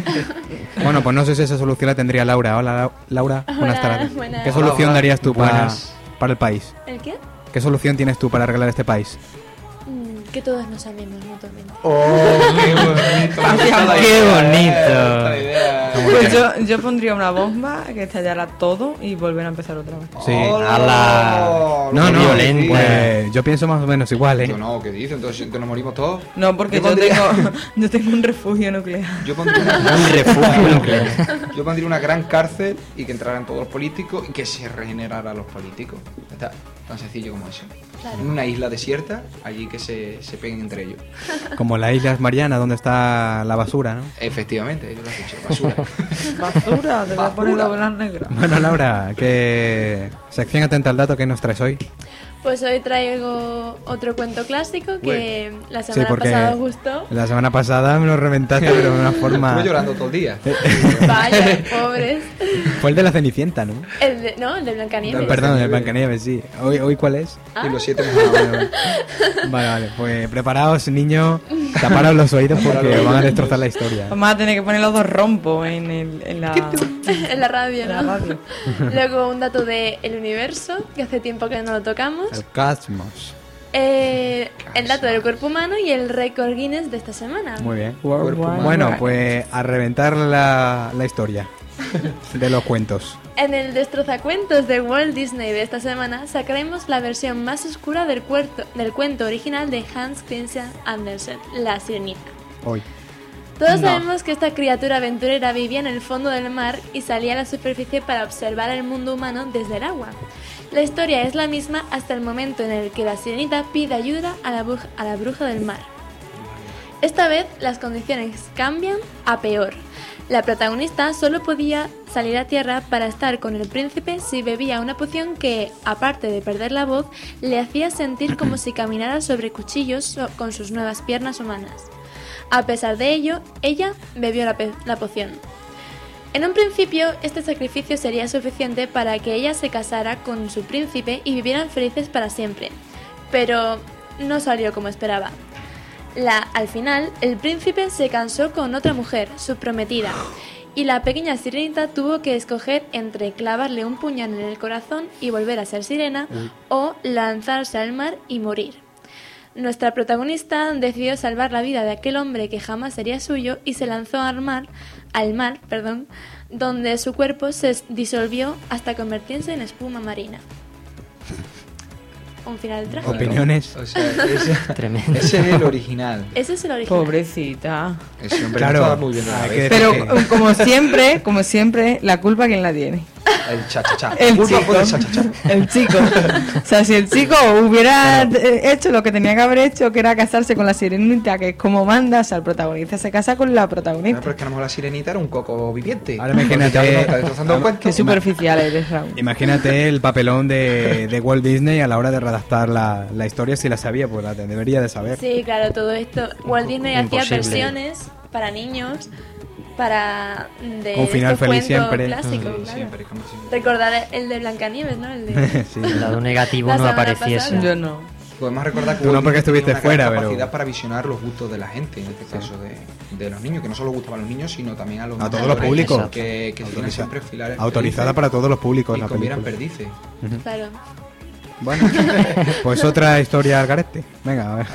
bueno, pues no sé si esa solución la tendría Laura. Hola, Laura. Hola, buenas tardes. buenas. ¿Qué solución Hola, darías tú para, buenas. para el país? ¿El qué? ¿Qué solución tienes tú para arreglar este país? Mm, que todos nos amemos mutuamente. ¡Oh, qué bonito! ¡Qué bonito! Pues yo, yo pondría una bomba que estallara todo y volver a empezar otra vez. Sí, Oh, a la... No, no, violento. Pues yo pienso más o menos igual, ¿eh? Yo no, ¿qué dices? Entonces, ¿que nos morimos todos? No, porque Yo yo, pondría- tengo, yo tengo un refugio nuclear. Yo pondría una, Un refugio nuclear. Yo pondría una gran cárcel y que entraran todos los políticos y que se regeneraran los políticos. Está tan sencillo como eso. Claro. En una isla desierta, allí que se, se peguen entre ellos. Como las Islas Marianas, donde está la basura, ¿no? Efectivamente, yo lo he dicho, basura. Basura, te voy a poner Basura. la bola negra. Bueno, Laura, ¿qué sección atenta al dato que nos traes hoy? Pues hoy traigo otro cuento clásico que la Sí, semana porque pasada os gustó. la semana pasada me lo reventaste, pero de una forma... Estuve llorando todo el día. Vaya, pobres. Fue el de la Cenicienta, ¿no? El de, no, el de Blancanieves. Perdón, el Blancanieves, sí. ¿Hoy, hoy cuál es? Ah. Y los siete Vale, vale, vale. Pues preparaos, niños, taparos los oídos porque van a destrozar la historia. Vamos a tener que poner los dos rompos en, el, en la... En la radio, En ¿no? la radio. Luego un dato de el universo, que hace tiempo que no lo tocamos. El cosmos. Eh, el dato del cuerpo humano y el récord Guinness de esta semana. Muy bien. Worldwide. Bueno, pues a reventar la, la historia de los cuentos. En el destrozacuentos de Walt Disney de esta semana sacaremos la versión más oscura del, cuerto, del cuento original de Hans Christian Andersen, La Sirenita. Hoy. Todos No. sabemos que esta criatura aventurera vivía en el fondo del mar y salía a la superficie para observar el mundo humano desde el agua. La historia es la misma hasta el momento en el que la sirenita pide ayuda a la, bruja, a la bruja del mar. Esta vez las condiciones cambian a peor. La protagonista solo podía salir a tierra para estar con el príncipe si bebía una poción que, aparte de perder la voz, le hacía sentir como si caminara sobre cuchillos so- con sus nuevas piernas humanas. A pesar de ello, ella bebió la, pe- la poción. En un principio, este sacrificio sería suficiente para que ella se casara con su príncipe y vivieran felices para siempre, pero no salió como esperaba. La, al final, el príncipe se casó con otra mujer, su prometida, y la pequeña sirenita tuvo que escoger entre clavarle un puñal en el corazón y volver a ser sirena, o lanzarse al mar y morir. Nuestra protagonista decidió salvar la vida de aquel hombre que jamás sería suyo y se lanzó al mar, al mar, perdón, donde su cuerpo se disolvió hasta convertirse en espuma marina. Un final trágico. Opiniones. O sea, ese, Tremendo. ese es el original. Ese es el original. Pobrecita. Ese hombre Claro, no estaba muy bien de la hay cabeza. que- Pero que- como siempre, como siempre, la culpa ¿quién la tiene? El cha-cha-cha. El Culpa chico. fue del cha-cha-cha. El chico. O sea, si el chico hubiera eh, hecho lo que tenía que haber hecho, que era casarse con la sirenita, que es como manda, o sea, el protagonista se casa con la No, protagonista. pero es que a lo mejor la sirenita era un coco viviente. Ahora imagínate- Porque ya uno está destrozando el cuento. Qué superficial eres, Raúl. Imagínate el papelón de, de Walt Disney a la hora de redactar la, la historia, si la sabía, pues la te- debería de saber. Sí, claro, todo esto. Walt Disney hacía Imposible. versiones para niños, para de Un final estos feliz cuentos siempre. clásicos, Sí, claro. siempre, como siempre. Recordar el de Blancanieves, ¿no? El de... Sí. El lado negativo La no semana apareciese. pasada. Yo no. Podemos recordar que Tú no Walt porque Disney estuviste tenía una gran fuera, pero- capacidad para visionar los gustos de la gente, en este caso de, de los niños, que no solo gustaban a los niños, sino también a los A todos mayores, los públicos. que, que tienen Autoriza- siempre filares Autorizada felices para todos los públicos y la comieran película. perdices. Claro. Bueno, pues otra historia al garete. Venga, a ver.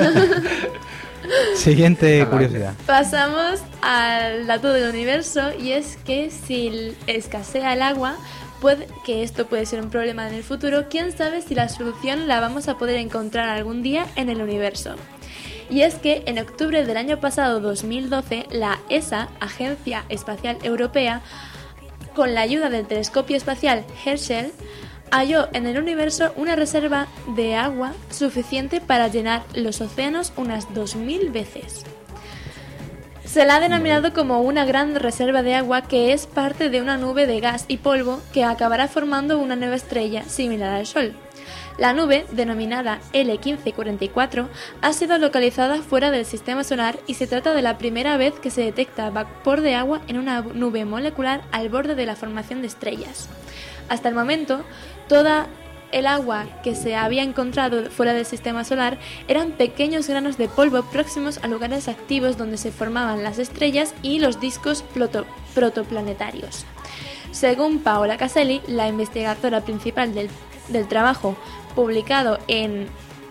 Siguiente curiosidad. Pasamos al dato del universo y es que si escasea el agua, puede, que esto puede ser un problema en el futuro, quién sabe si la solución la vamos a poder encontrar algún día en el universo. Y es que en octubre del año pasado, dos mil doce, la E S A, Agencia Espacial Europea, con la ayuda del telescopio espacial Herschel, halló en el universo una reserva de agua suficiente para llenar los océanos unas dos mil veces. Se la ha denominado como una gran reserva de agua que es parte de una nube de gas y polvo que acabará formando una nueva estrella similar al Sol. La nube, denominada L quince cuarenta y cuatro, ha sido localizada fuera del sistema solar y se trata de la primera vez que se detecta vapor de agua en una nube molecular al borde de la formación de estrellas. Hasta el momento, toda el agua que se había encontrado fuera del sistema solar eran pequeños granos de polvo próximos a lugares activos donde se formaban las estrellas y los discos proto- protoplanetarios. Según Paola Caselli, la investigadora principal del, del trabajo publicado en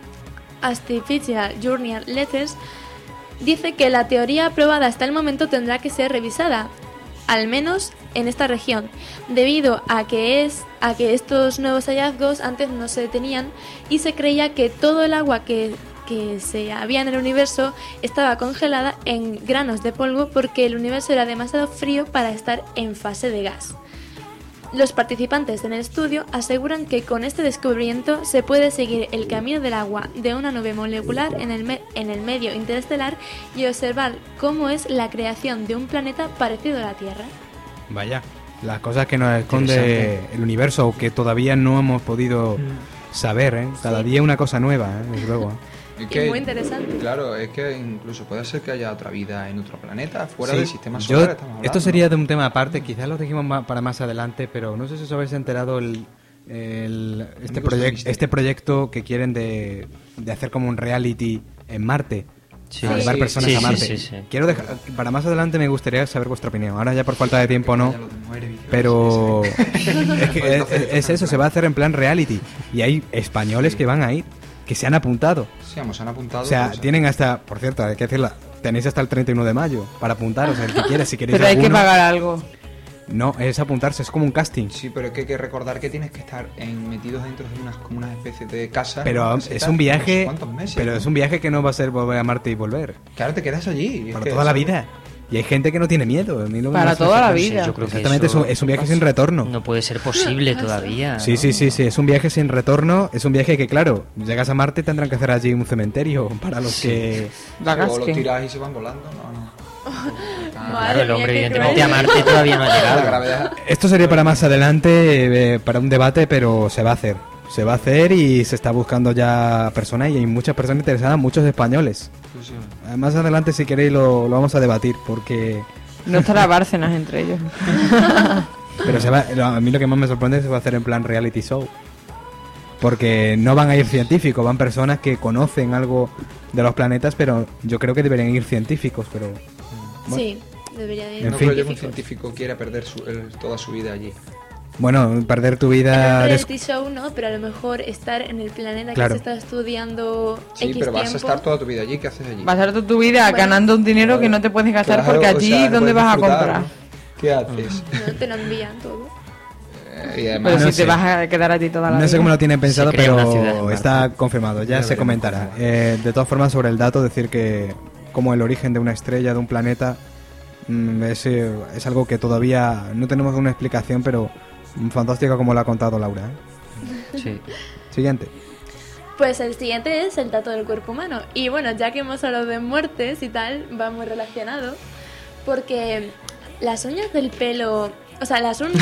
Artificial Journal Letters, dice que la teoría aprobada hasta el momento tendrá que ser revisada, al menos en esta región, debido a que es a que estos nuevos hallazgos antes no se tenían y se creía que todo el agua que, que se había en el universo estaba congelada en granos de polvo porque el universo era demasiado frío para estar en fase de gas. Los participantes en el estudio aseguran que con este descubrimiento se puede seguir el camino del agua de una nube molecular en el, me- en el medio interestelar y observar cómo es la creación de un planeta parecido a la Tierra. Vaya, las cosas que nos esconde el universo o que todavía no hemos podido saber, ¿eh? Cada Sí. día una cosa nueva, ¿eh? Desde luego. Es Y muy interesante. Claro, es que incluso puede ser que haya otra vida en otro planeta, fuera Sí, del sistema yo- solar. Estamos hablando, esto sería ¿no? de un tema aparte, quizás lo dejemos ma- para más adelante, pero no sé si os habéis enterado el, el- este, Amigos del proyec- misterio. este proyecto que quieren de, de hacer como un reality en Marte. Sí. A llevar Sí, personas sí, a sí, Marte. sí, sí. Quiero dejar, para más adelante me gustaría saber vuestra opinión. Ahora ya por falta de tiempo no. Ya lo de muere, Víctor. Pero Sí, sí. es, que Pues es, entonces, es eso, se va a hacer en plan reality. Y hay españoles que van a ir, que se han apuntado. Sí, vamos, han apuntado. O sea, pues, tienen hasta, por cierto, hay que decirlo, tenéis hasta el treinta y uno de mayo para apuntaros, el que quiera, si queréis Pero hay que alguno. pagar algo. No, es apuntarse, es como un casting. Sí, pero es que hay que recordar que tienes que estar en, metidos dentro de unas, como una especie de casa. Pero ¿no? es Estar un no sé viaje, ¿Cuántos meses? pero ¿no? es un viaje que no va a ser volver a Marte y volver. Claro, te quedas allí. es Para que toda la eso- vida. Y hay gente que no tiene miedo. a mí lo que Para me hace toda la sorprender- vida. Yo creo que Exactamente, eso es un, es un viaje sin retorno. No puede ser posible todavía. Sí, ¿no? sí, sí, sí, es un viaje sin retorno, es un viaje que, claro, llegas a Marte y tendrán que hacer allí un cementerio para los que... La Sí, o los casque. tiras y se van volando. No, no. Claro, Madre el hombre mía, qué evidentemente a cruel. Marte todavía no ha La llegado. gravedad. Esto sería para más adelante, eh, para un debate, pero se va a hacer. Se va a hacer y se está buscando ya personas y hay muchas personas interesadas, muchos españoles. Sí, sí. Eh, Más adelante, si queréis, lo, lo vamos a debatir, porque... No estará Bárcenas entre ellos. Pero se va, lo- a mí lo que más me sorprende es que se va a hacer en plan reality show. Porque no van a ir científicos, van personas que conocen algo de los planetas, pero yo creo que deberían ir científicos, pero... bueno. Sí, debería de ir. En No fin. creo yo que un científico quiera perder su- el- toda su vida allí. Bueno, perder tu En un vida... des- reality show no, pero a lo mejor estar en el planeta Claro. que se está estudiando Sí, X pero vas tiempo. a estar toda tu vida allí. ¿Qué haces allí? Vas a estar tu vida Bueno, ganando un dinero que no te puedes gastar Claro, porque o allí, sea, no ¿dónde puedes vas a disfrutar, comprar? ¿no? ¿Qué haces? No te lo envían todo. Eh, y además, Pero no si sé. te vas a quedar allí toda la No vida. sé cómo lo tienen pensado, Se crea una ciudad en pero Marte. está confirmado, ya Ya se veremos comentará. cómo. Eh, de todas formas, sobre el dato, decir que como el origen de una estrella, de un planeta, mm, es, eh, es algo que todavía no tenemos una explicación, pero mm, fantástica como lo ha contado Laura. ¿eh? Sí. Siguiente. Pues el siguiente es el dato del cuerpo humano. Y bueno, ya que hemos hablado de muertes y tal, va muy relacionado. Porque las uñas del pelo... O sea, las uñas...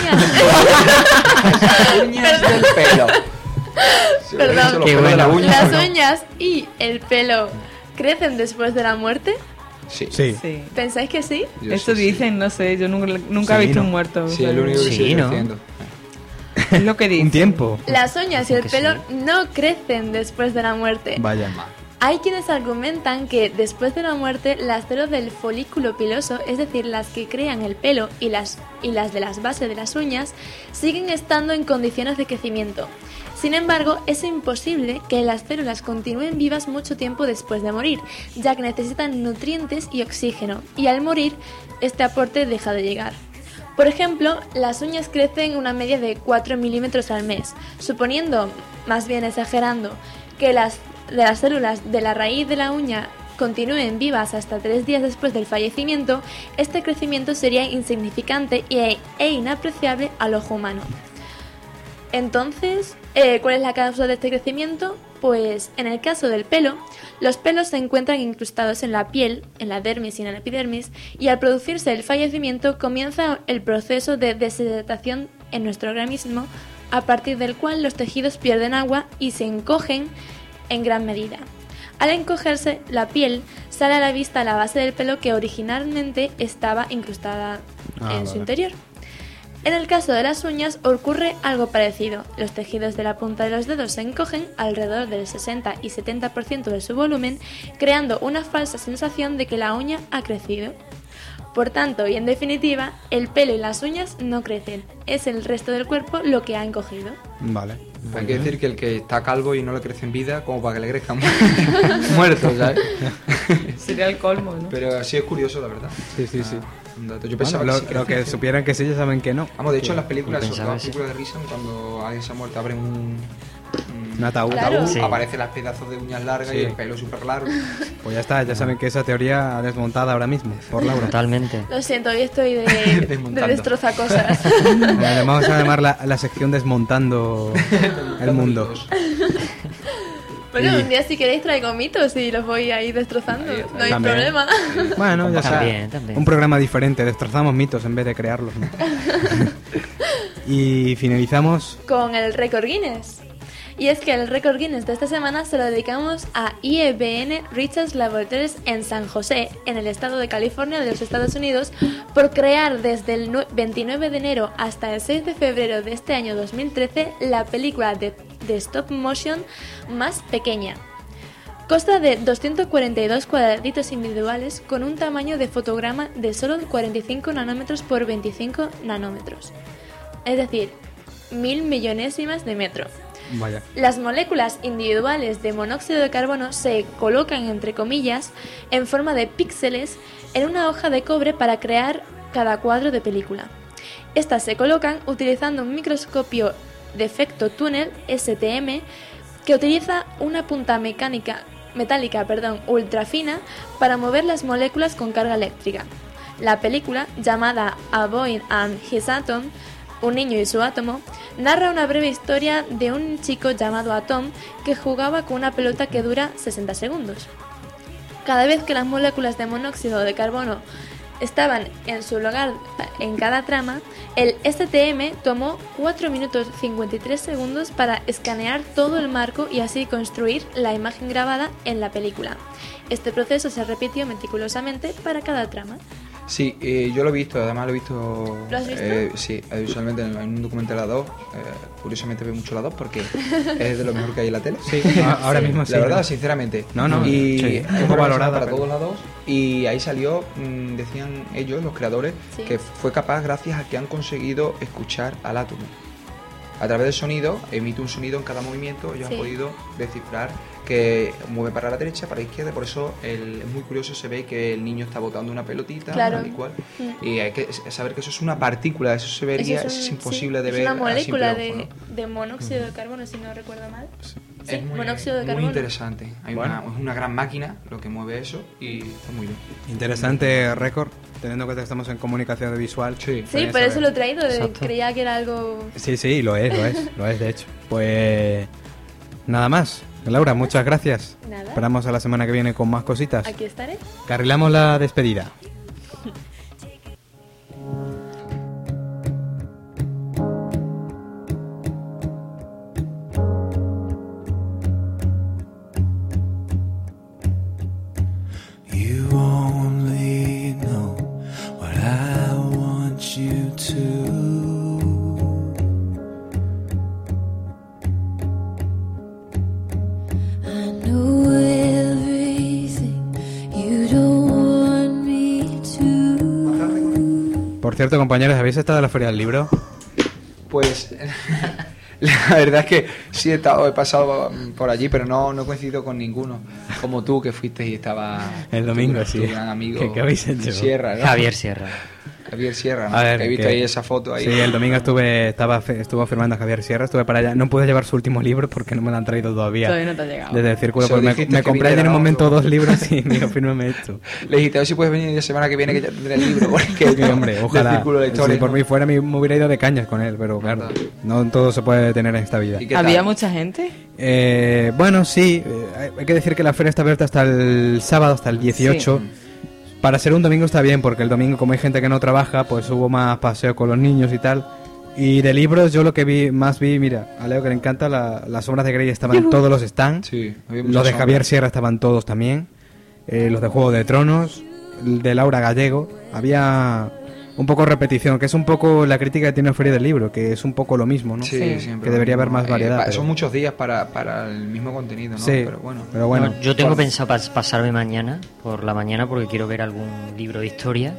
uñas del pelo. Sí, Perdón. eso, los Qué pelos de la bueno. uña, Las ¿no? uñas y el pelo crecen después de la muerte. Sí. Sí. Sí. ¿Pensáis que sí? Yo Esto sí, sí. dicen, no sé, yo nunca, nunca he Sí, visto ¿no? un muerto. o Sí, sea, el único que Sí, sigue ¿no? creciendo. Es lo que dicen. Un tiempo. Las uñas y el que pelo sí. no crecen después de la muerte. Vaya. Hay quienes argumentan que después de la muerte las células del folículo piloso, es decir, las que crean el pelo y las, y las de las bases de las uñas, siguen estando en condiciones de crecimiento. Sin embargo, es imposible que las células continúen vivas mucho tiempo después de morir, ya que necesitan nutrientes y oxígeno, y al morir, este aporte deja de llegar. Por ejemplo, las uñas crecen una media de cuatro milímetros al mes, suponiendo, más bien exagerando, que las de las células de la raíz de la uña continúen vivas hasta tres días después del fallecimiento, este crecimiento sería insignificante e, e inapreciable al ojo humano. Entonces, eh, ¿cuál es la causa de este crecimiento? Pues en el caso del pelo, los pelos se encuentran incrustados en la piel, en la dermis y en la epidermis, y al producirse el fallecimiento comienza el proceso de deshidratación en nuestro organismo, a partir del cual los tejidos pierden agua y se encogen en gran medida. Al encogerse, la piel sale a la vista a la base del pelo que originalmente estaba incrustada Ah, en vale. su interior. En el caso de las uñas ocurre algo parecido. Los tejidos de la punta de los dedos se encogen alrededor del sesenta y setenta por ciento de su volumen, creando una falsa sensación de que la uña ha crecido. Por tanto, y en definitiva, el pelo y las uñas no crecen. Es el resto del cuerpo lo que ha encogido. Vale. Hay que decir que el que está calvo y no le crece en vida, como para que le crezca muerto, ¿sabes? Sería el colmo, ¿no? Pero sí es curioso, la verdad. Sí, sí, sí. Un dato. Yo Bueno, pensaba lo, que sí lo que crecía. supieran que sí, ya saben que no. Vamos, de hecho, en las Que- películas, yo sobre todo pensaba las eso. películas de Risa, cuando alguien se ha muerto, abren un, Un ataúd. Claro. Sí. aparecen las pedazos de uñas largas Sí. y el pelo súper largo. Pues ya está, ya saben que esa teoría desmontada ahora mismo, por Laura. Totalmente. Lo siento, hoy estoy de, de Desmontando. destrozacosas. Bueno, le vamos a llamar la, la sección Desmontando el mundo. Bueno, Y- un día si queréis traigo mitos y los voy a ir destrozando. Ahí está. No hay También. problema. Bueno, ya está. También, también. Un programa diferente, destrozamos mitos en vez de crearlos, ¿no? Y finalizamos. Con el récord Guinness. Y es que el récord Guinness de esta semana se lo dedicamos a I E B N Research Laboratories en San José, en el estado de California de los Estados Unidos, por crear desde el nue- veintinueve de enero hasta el seis de febrero de este año dos mil trece la película de, de stop motion más pequeña. Consta de doscientos cuarenta y dos cuadraditos individuales con un tamaño de fotograma de solo cuarenta y cinco nanómetros por veinticinco nanómetros. Es decir, mil millonésimas de metro. Vaya. Las moléculas individuales de monóxido de carbono se colocan, entre comillas, en forma de píxeles en una hoja de cobre para crear cada cuadro de película. Estas se colocan utilizando un microscopio de efecto túnel S T M que utiliza una punta mecánica, metálica perdón, ultra fina para mover las moléculas con carga eléctrica. La película, llamada A Boy and His Atom, un niño y su átomo, narra una breve historia de un chico llamado Atom que jugaba con una pelota que dura sesenta segundos. Cada vez que las moléculas de monóxido de carbono estaban en su lugar en cada trama, el S T M tomó cuatro minutos cincuenta y tres segundos para escanear todo el marco y así construir la imagen grabada en la película. Este proceso se repitió meticulosamente para cada trama. Sí, eh, yo lo he visto, además lo he visto. ¿Lo has visto? eh, sí, visualmente en, en un documental de la dos. Eh, curiosamente veo mucho la dos porque es de lo mejor que hay en la tele. Sí, a- ahora mismo sí. La verdad, ¿no? sinceramente. No, no, y sí, es poco una valorada valorada, para pero- todos lados. Y ahí salió, mm, decían ellos, los creadores, Sí. que fue capaz gracias a que han conseguido escuchar al átomo. A través del sonido, emite un sonido en cada movimiento, ellos Sí. han podido descifrar que mueve para la derecha, para la izquierda, por eso el- es muy curioso, se ve que el niño está botando una pelotita, Claro. tal y cual, Mm. y hay que saber que eso es una partícula, eso se vería, Eso es, un- imposible sí, de es ver una a molécula simple de, ojo, ¿no? de monóxido de carbono, si no recuerdo mal. Sí, Es muy, monóxido de muy carbono. interesante, hay Bueno. una, es una gran máquina lo que mueve eso y está muy bien. Interesante récord, teniendo que estamos en comunicación audiovisual. Sí. Sí, por eso lo he traído, de- Exacto. creía que era algo... Sí, sí, lo es, lo es, lo es de hecho. Pues nada más. Laura, muchas gracias. Nada. Esperamos a la semana que viene con más cositas. Aquí estaré. Carrilamos la despedida. You only know what I want you to. I know everything you don't want me to. Por cierto, compañeros, ¿habéis estado en la Feria del Libro? Pues la verdad es que sí he estado, he pasado por allí, pero no, no he coincidido con ninguno, como tú que fuiste y estaba El domingo, tu, sí. tu gran amigo ¿Qué- qué habéis hecho? Sierra, ¿no? Javier Sierra. Javier Sierra, ¿no? A ver, que he visto que- ahí esa foto ahí. Sí, el domingo estuve estaba fe- estuvo firmando a Javier Sierra, estuve para allá. No pude llevar su último libro porque no me lo han traído todavía. Todavía no te ha llegado. Desde el círculo, Se lo pues me, dijiste me que compré viniera, ayer en un ¿no? momento dos libros y me dijo, fírmame esto. Le dijiste, a ver si puedes venir la semana que viene que ya tendré el libro. Porque Sí, hombre, del ojalá. Círculo de la Historia, si por ¿no? mí fuera, me me hubiera ido de cañas con él, pero claro, no todo se puede tener en esta vida. ¿Y qué ¿Había tal? mucha gente? Eh, bueno, sí, eh, hay que decir que la feria está abierta hasta el sábado, hasta el dieciocho. Para ser un domingo está bien, porque el domingo, como hay gente que no trabaja, pues hubo más paseo con los niños y tal. Y de libros, yo lo que vi más vi, mira, a Leo que le encanta, la- las obras de Grey estaban en todos los stands. Sí, había muchas Los de obras. Javier Sierra estaban todos también. Eh, los de Juego de Tronos, el de Laura Gallego. Había un poco repetición, que es un poco la crítica que tiene la feria del libro, que es un poco lo mismo, ¿no? Sí, que siempre debería lo haber mismo. más variedad. Eh, pa- pero- Son muchos días para, para el mismo contenido, ¿no? Sí, pero bueno. pero bueno. No, yo tengo Bueno. pensado pas- pasarme mañana, por la mañana, porque quiero ver algún libro de historia.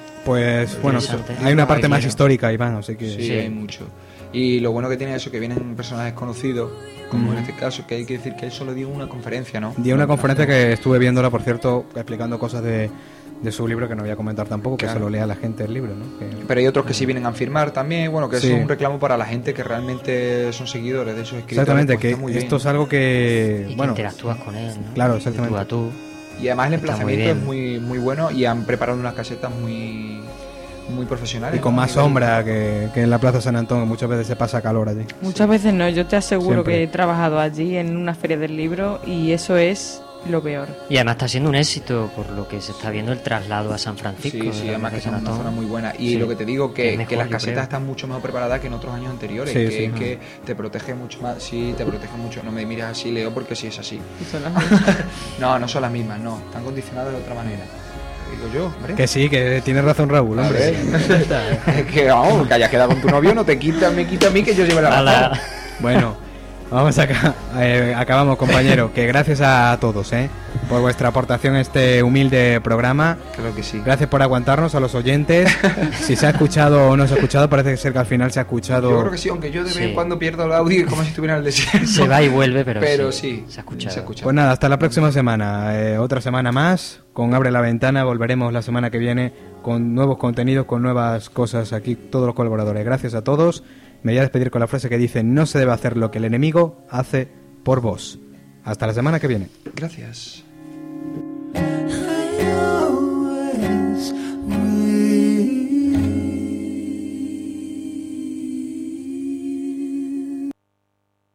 Pues bueno, Interesante. hay una parte Ay, más quiero. histórica, Iván, así que... Sí, hay mucho. Y lo bueno que tiene eso, que vienen personajes conocidos, como Ujú. en este caso, que hay que decir que él solo dio una conferencia, ¿no? Di una conferencia que estuve viéndola, por cierto, explicando cosas de, de su libro que no voy a comentar tampoco, que Claro. se lo lea la gente el libro, ¿no? Que- Pero hay otros que sí vienen a firmar también, bueno, que Sí. eso es un reclamo para la gente que realmente son seguidores de esos escritores. Exactamente, pues que está muy esto bien. es algo que... Y que bueno, interactúas con él, ¿no? Claro, De exactamente. tú a tú. Y además el Está muy emplazamiento bien. es muy, muy bueno y han preparado unas casetas muy, muy profesionales. y con ¿no? más A nivel- sombra que, que en la Plaza San Antonio, muchas veces se pasa calor allí. Muchas veces no, yo te aseguro Siempre. que he trabajado allí en una feria del libro y eso es lo peor. Y además está siendo un éxito, por lo que se está viendo el traslado a San Francisco. Sí, de sí, la además que Plaza es una San zona Antonio. muy buena. Y Sí. lo que te digo, Es que, mejor, que las yo casetas creo. están mucho mejor preparadas que en otros años anteriores. Sí, que sí. es que te protege mucho más. Sí, te protege mucho. No me mires así, Leo, porque sí es así. Y son las mismas. No, no son las mismas, no. Están condicionadas de otra manera. Digo yo, hombre. Que sí, que tiene razón Raúl, A hombre. ver. que vamos, que hayas quedado con tu novio no te quita, me quita a mí que yo lleve la razón. Ala. Bueno, vamos acá, eh, acabamos, compañero. Que gracias a todos, ¿eh? Por vuestra aportación a este humilde programa. Creo que sí. Gracias por aguantarnos a los oyentes. Si se ha escuchado o no se ha escuchado, parece ser que al final se ha escuchado. Yo creo que sí, aunque yo de vez en Sí. cuando pierdo el audio y como si estuviera en el desierto. Se va y vuelve, pero, Pero sí, sí, se ha escuchado. se ha escuchado. Pues nada, hasta la próxima semana. Eh, otra semana más. Con Abre la Ventana volveremos la semana que viene con nuevos contenidos, con nuevas cosas aquí, todos los colaboradores. Gracias a todos. Me voy a despedir con la frase que dice: no se debe hacer lo que el enemigo hace por vos. Hasta la semana que viene. Gracias.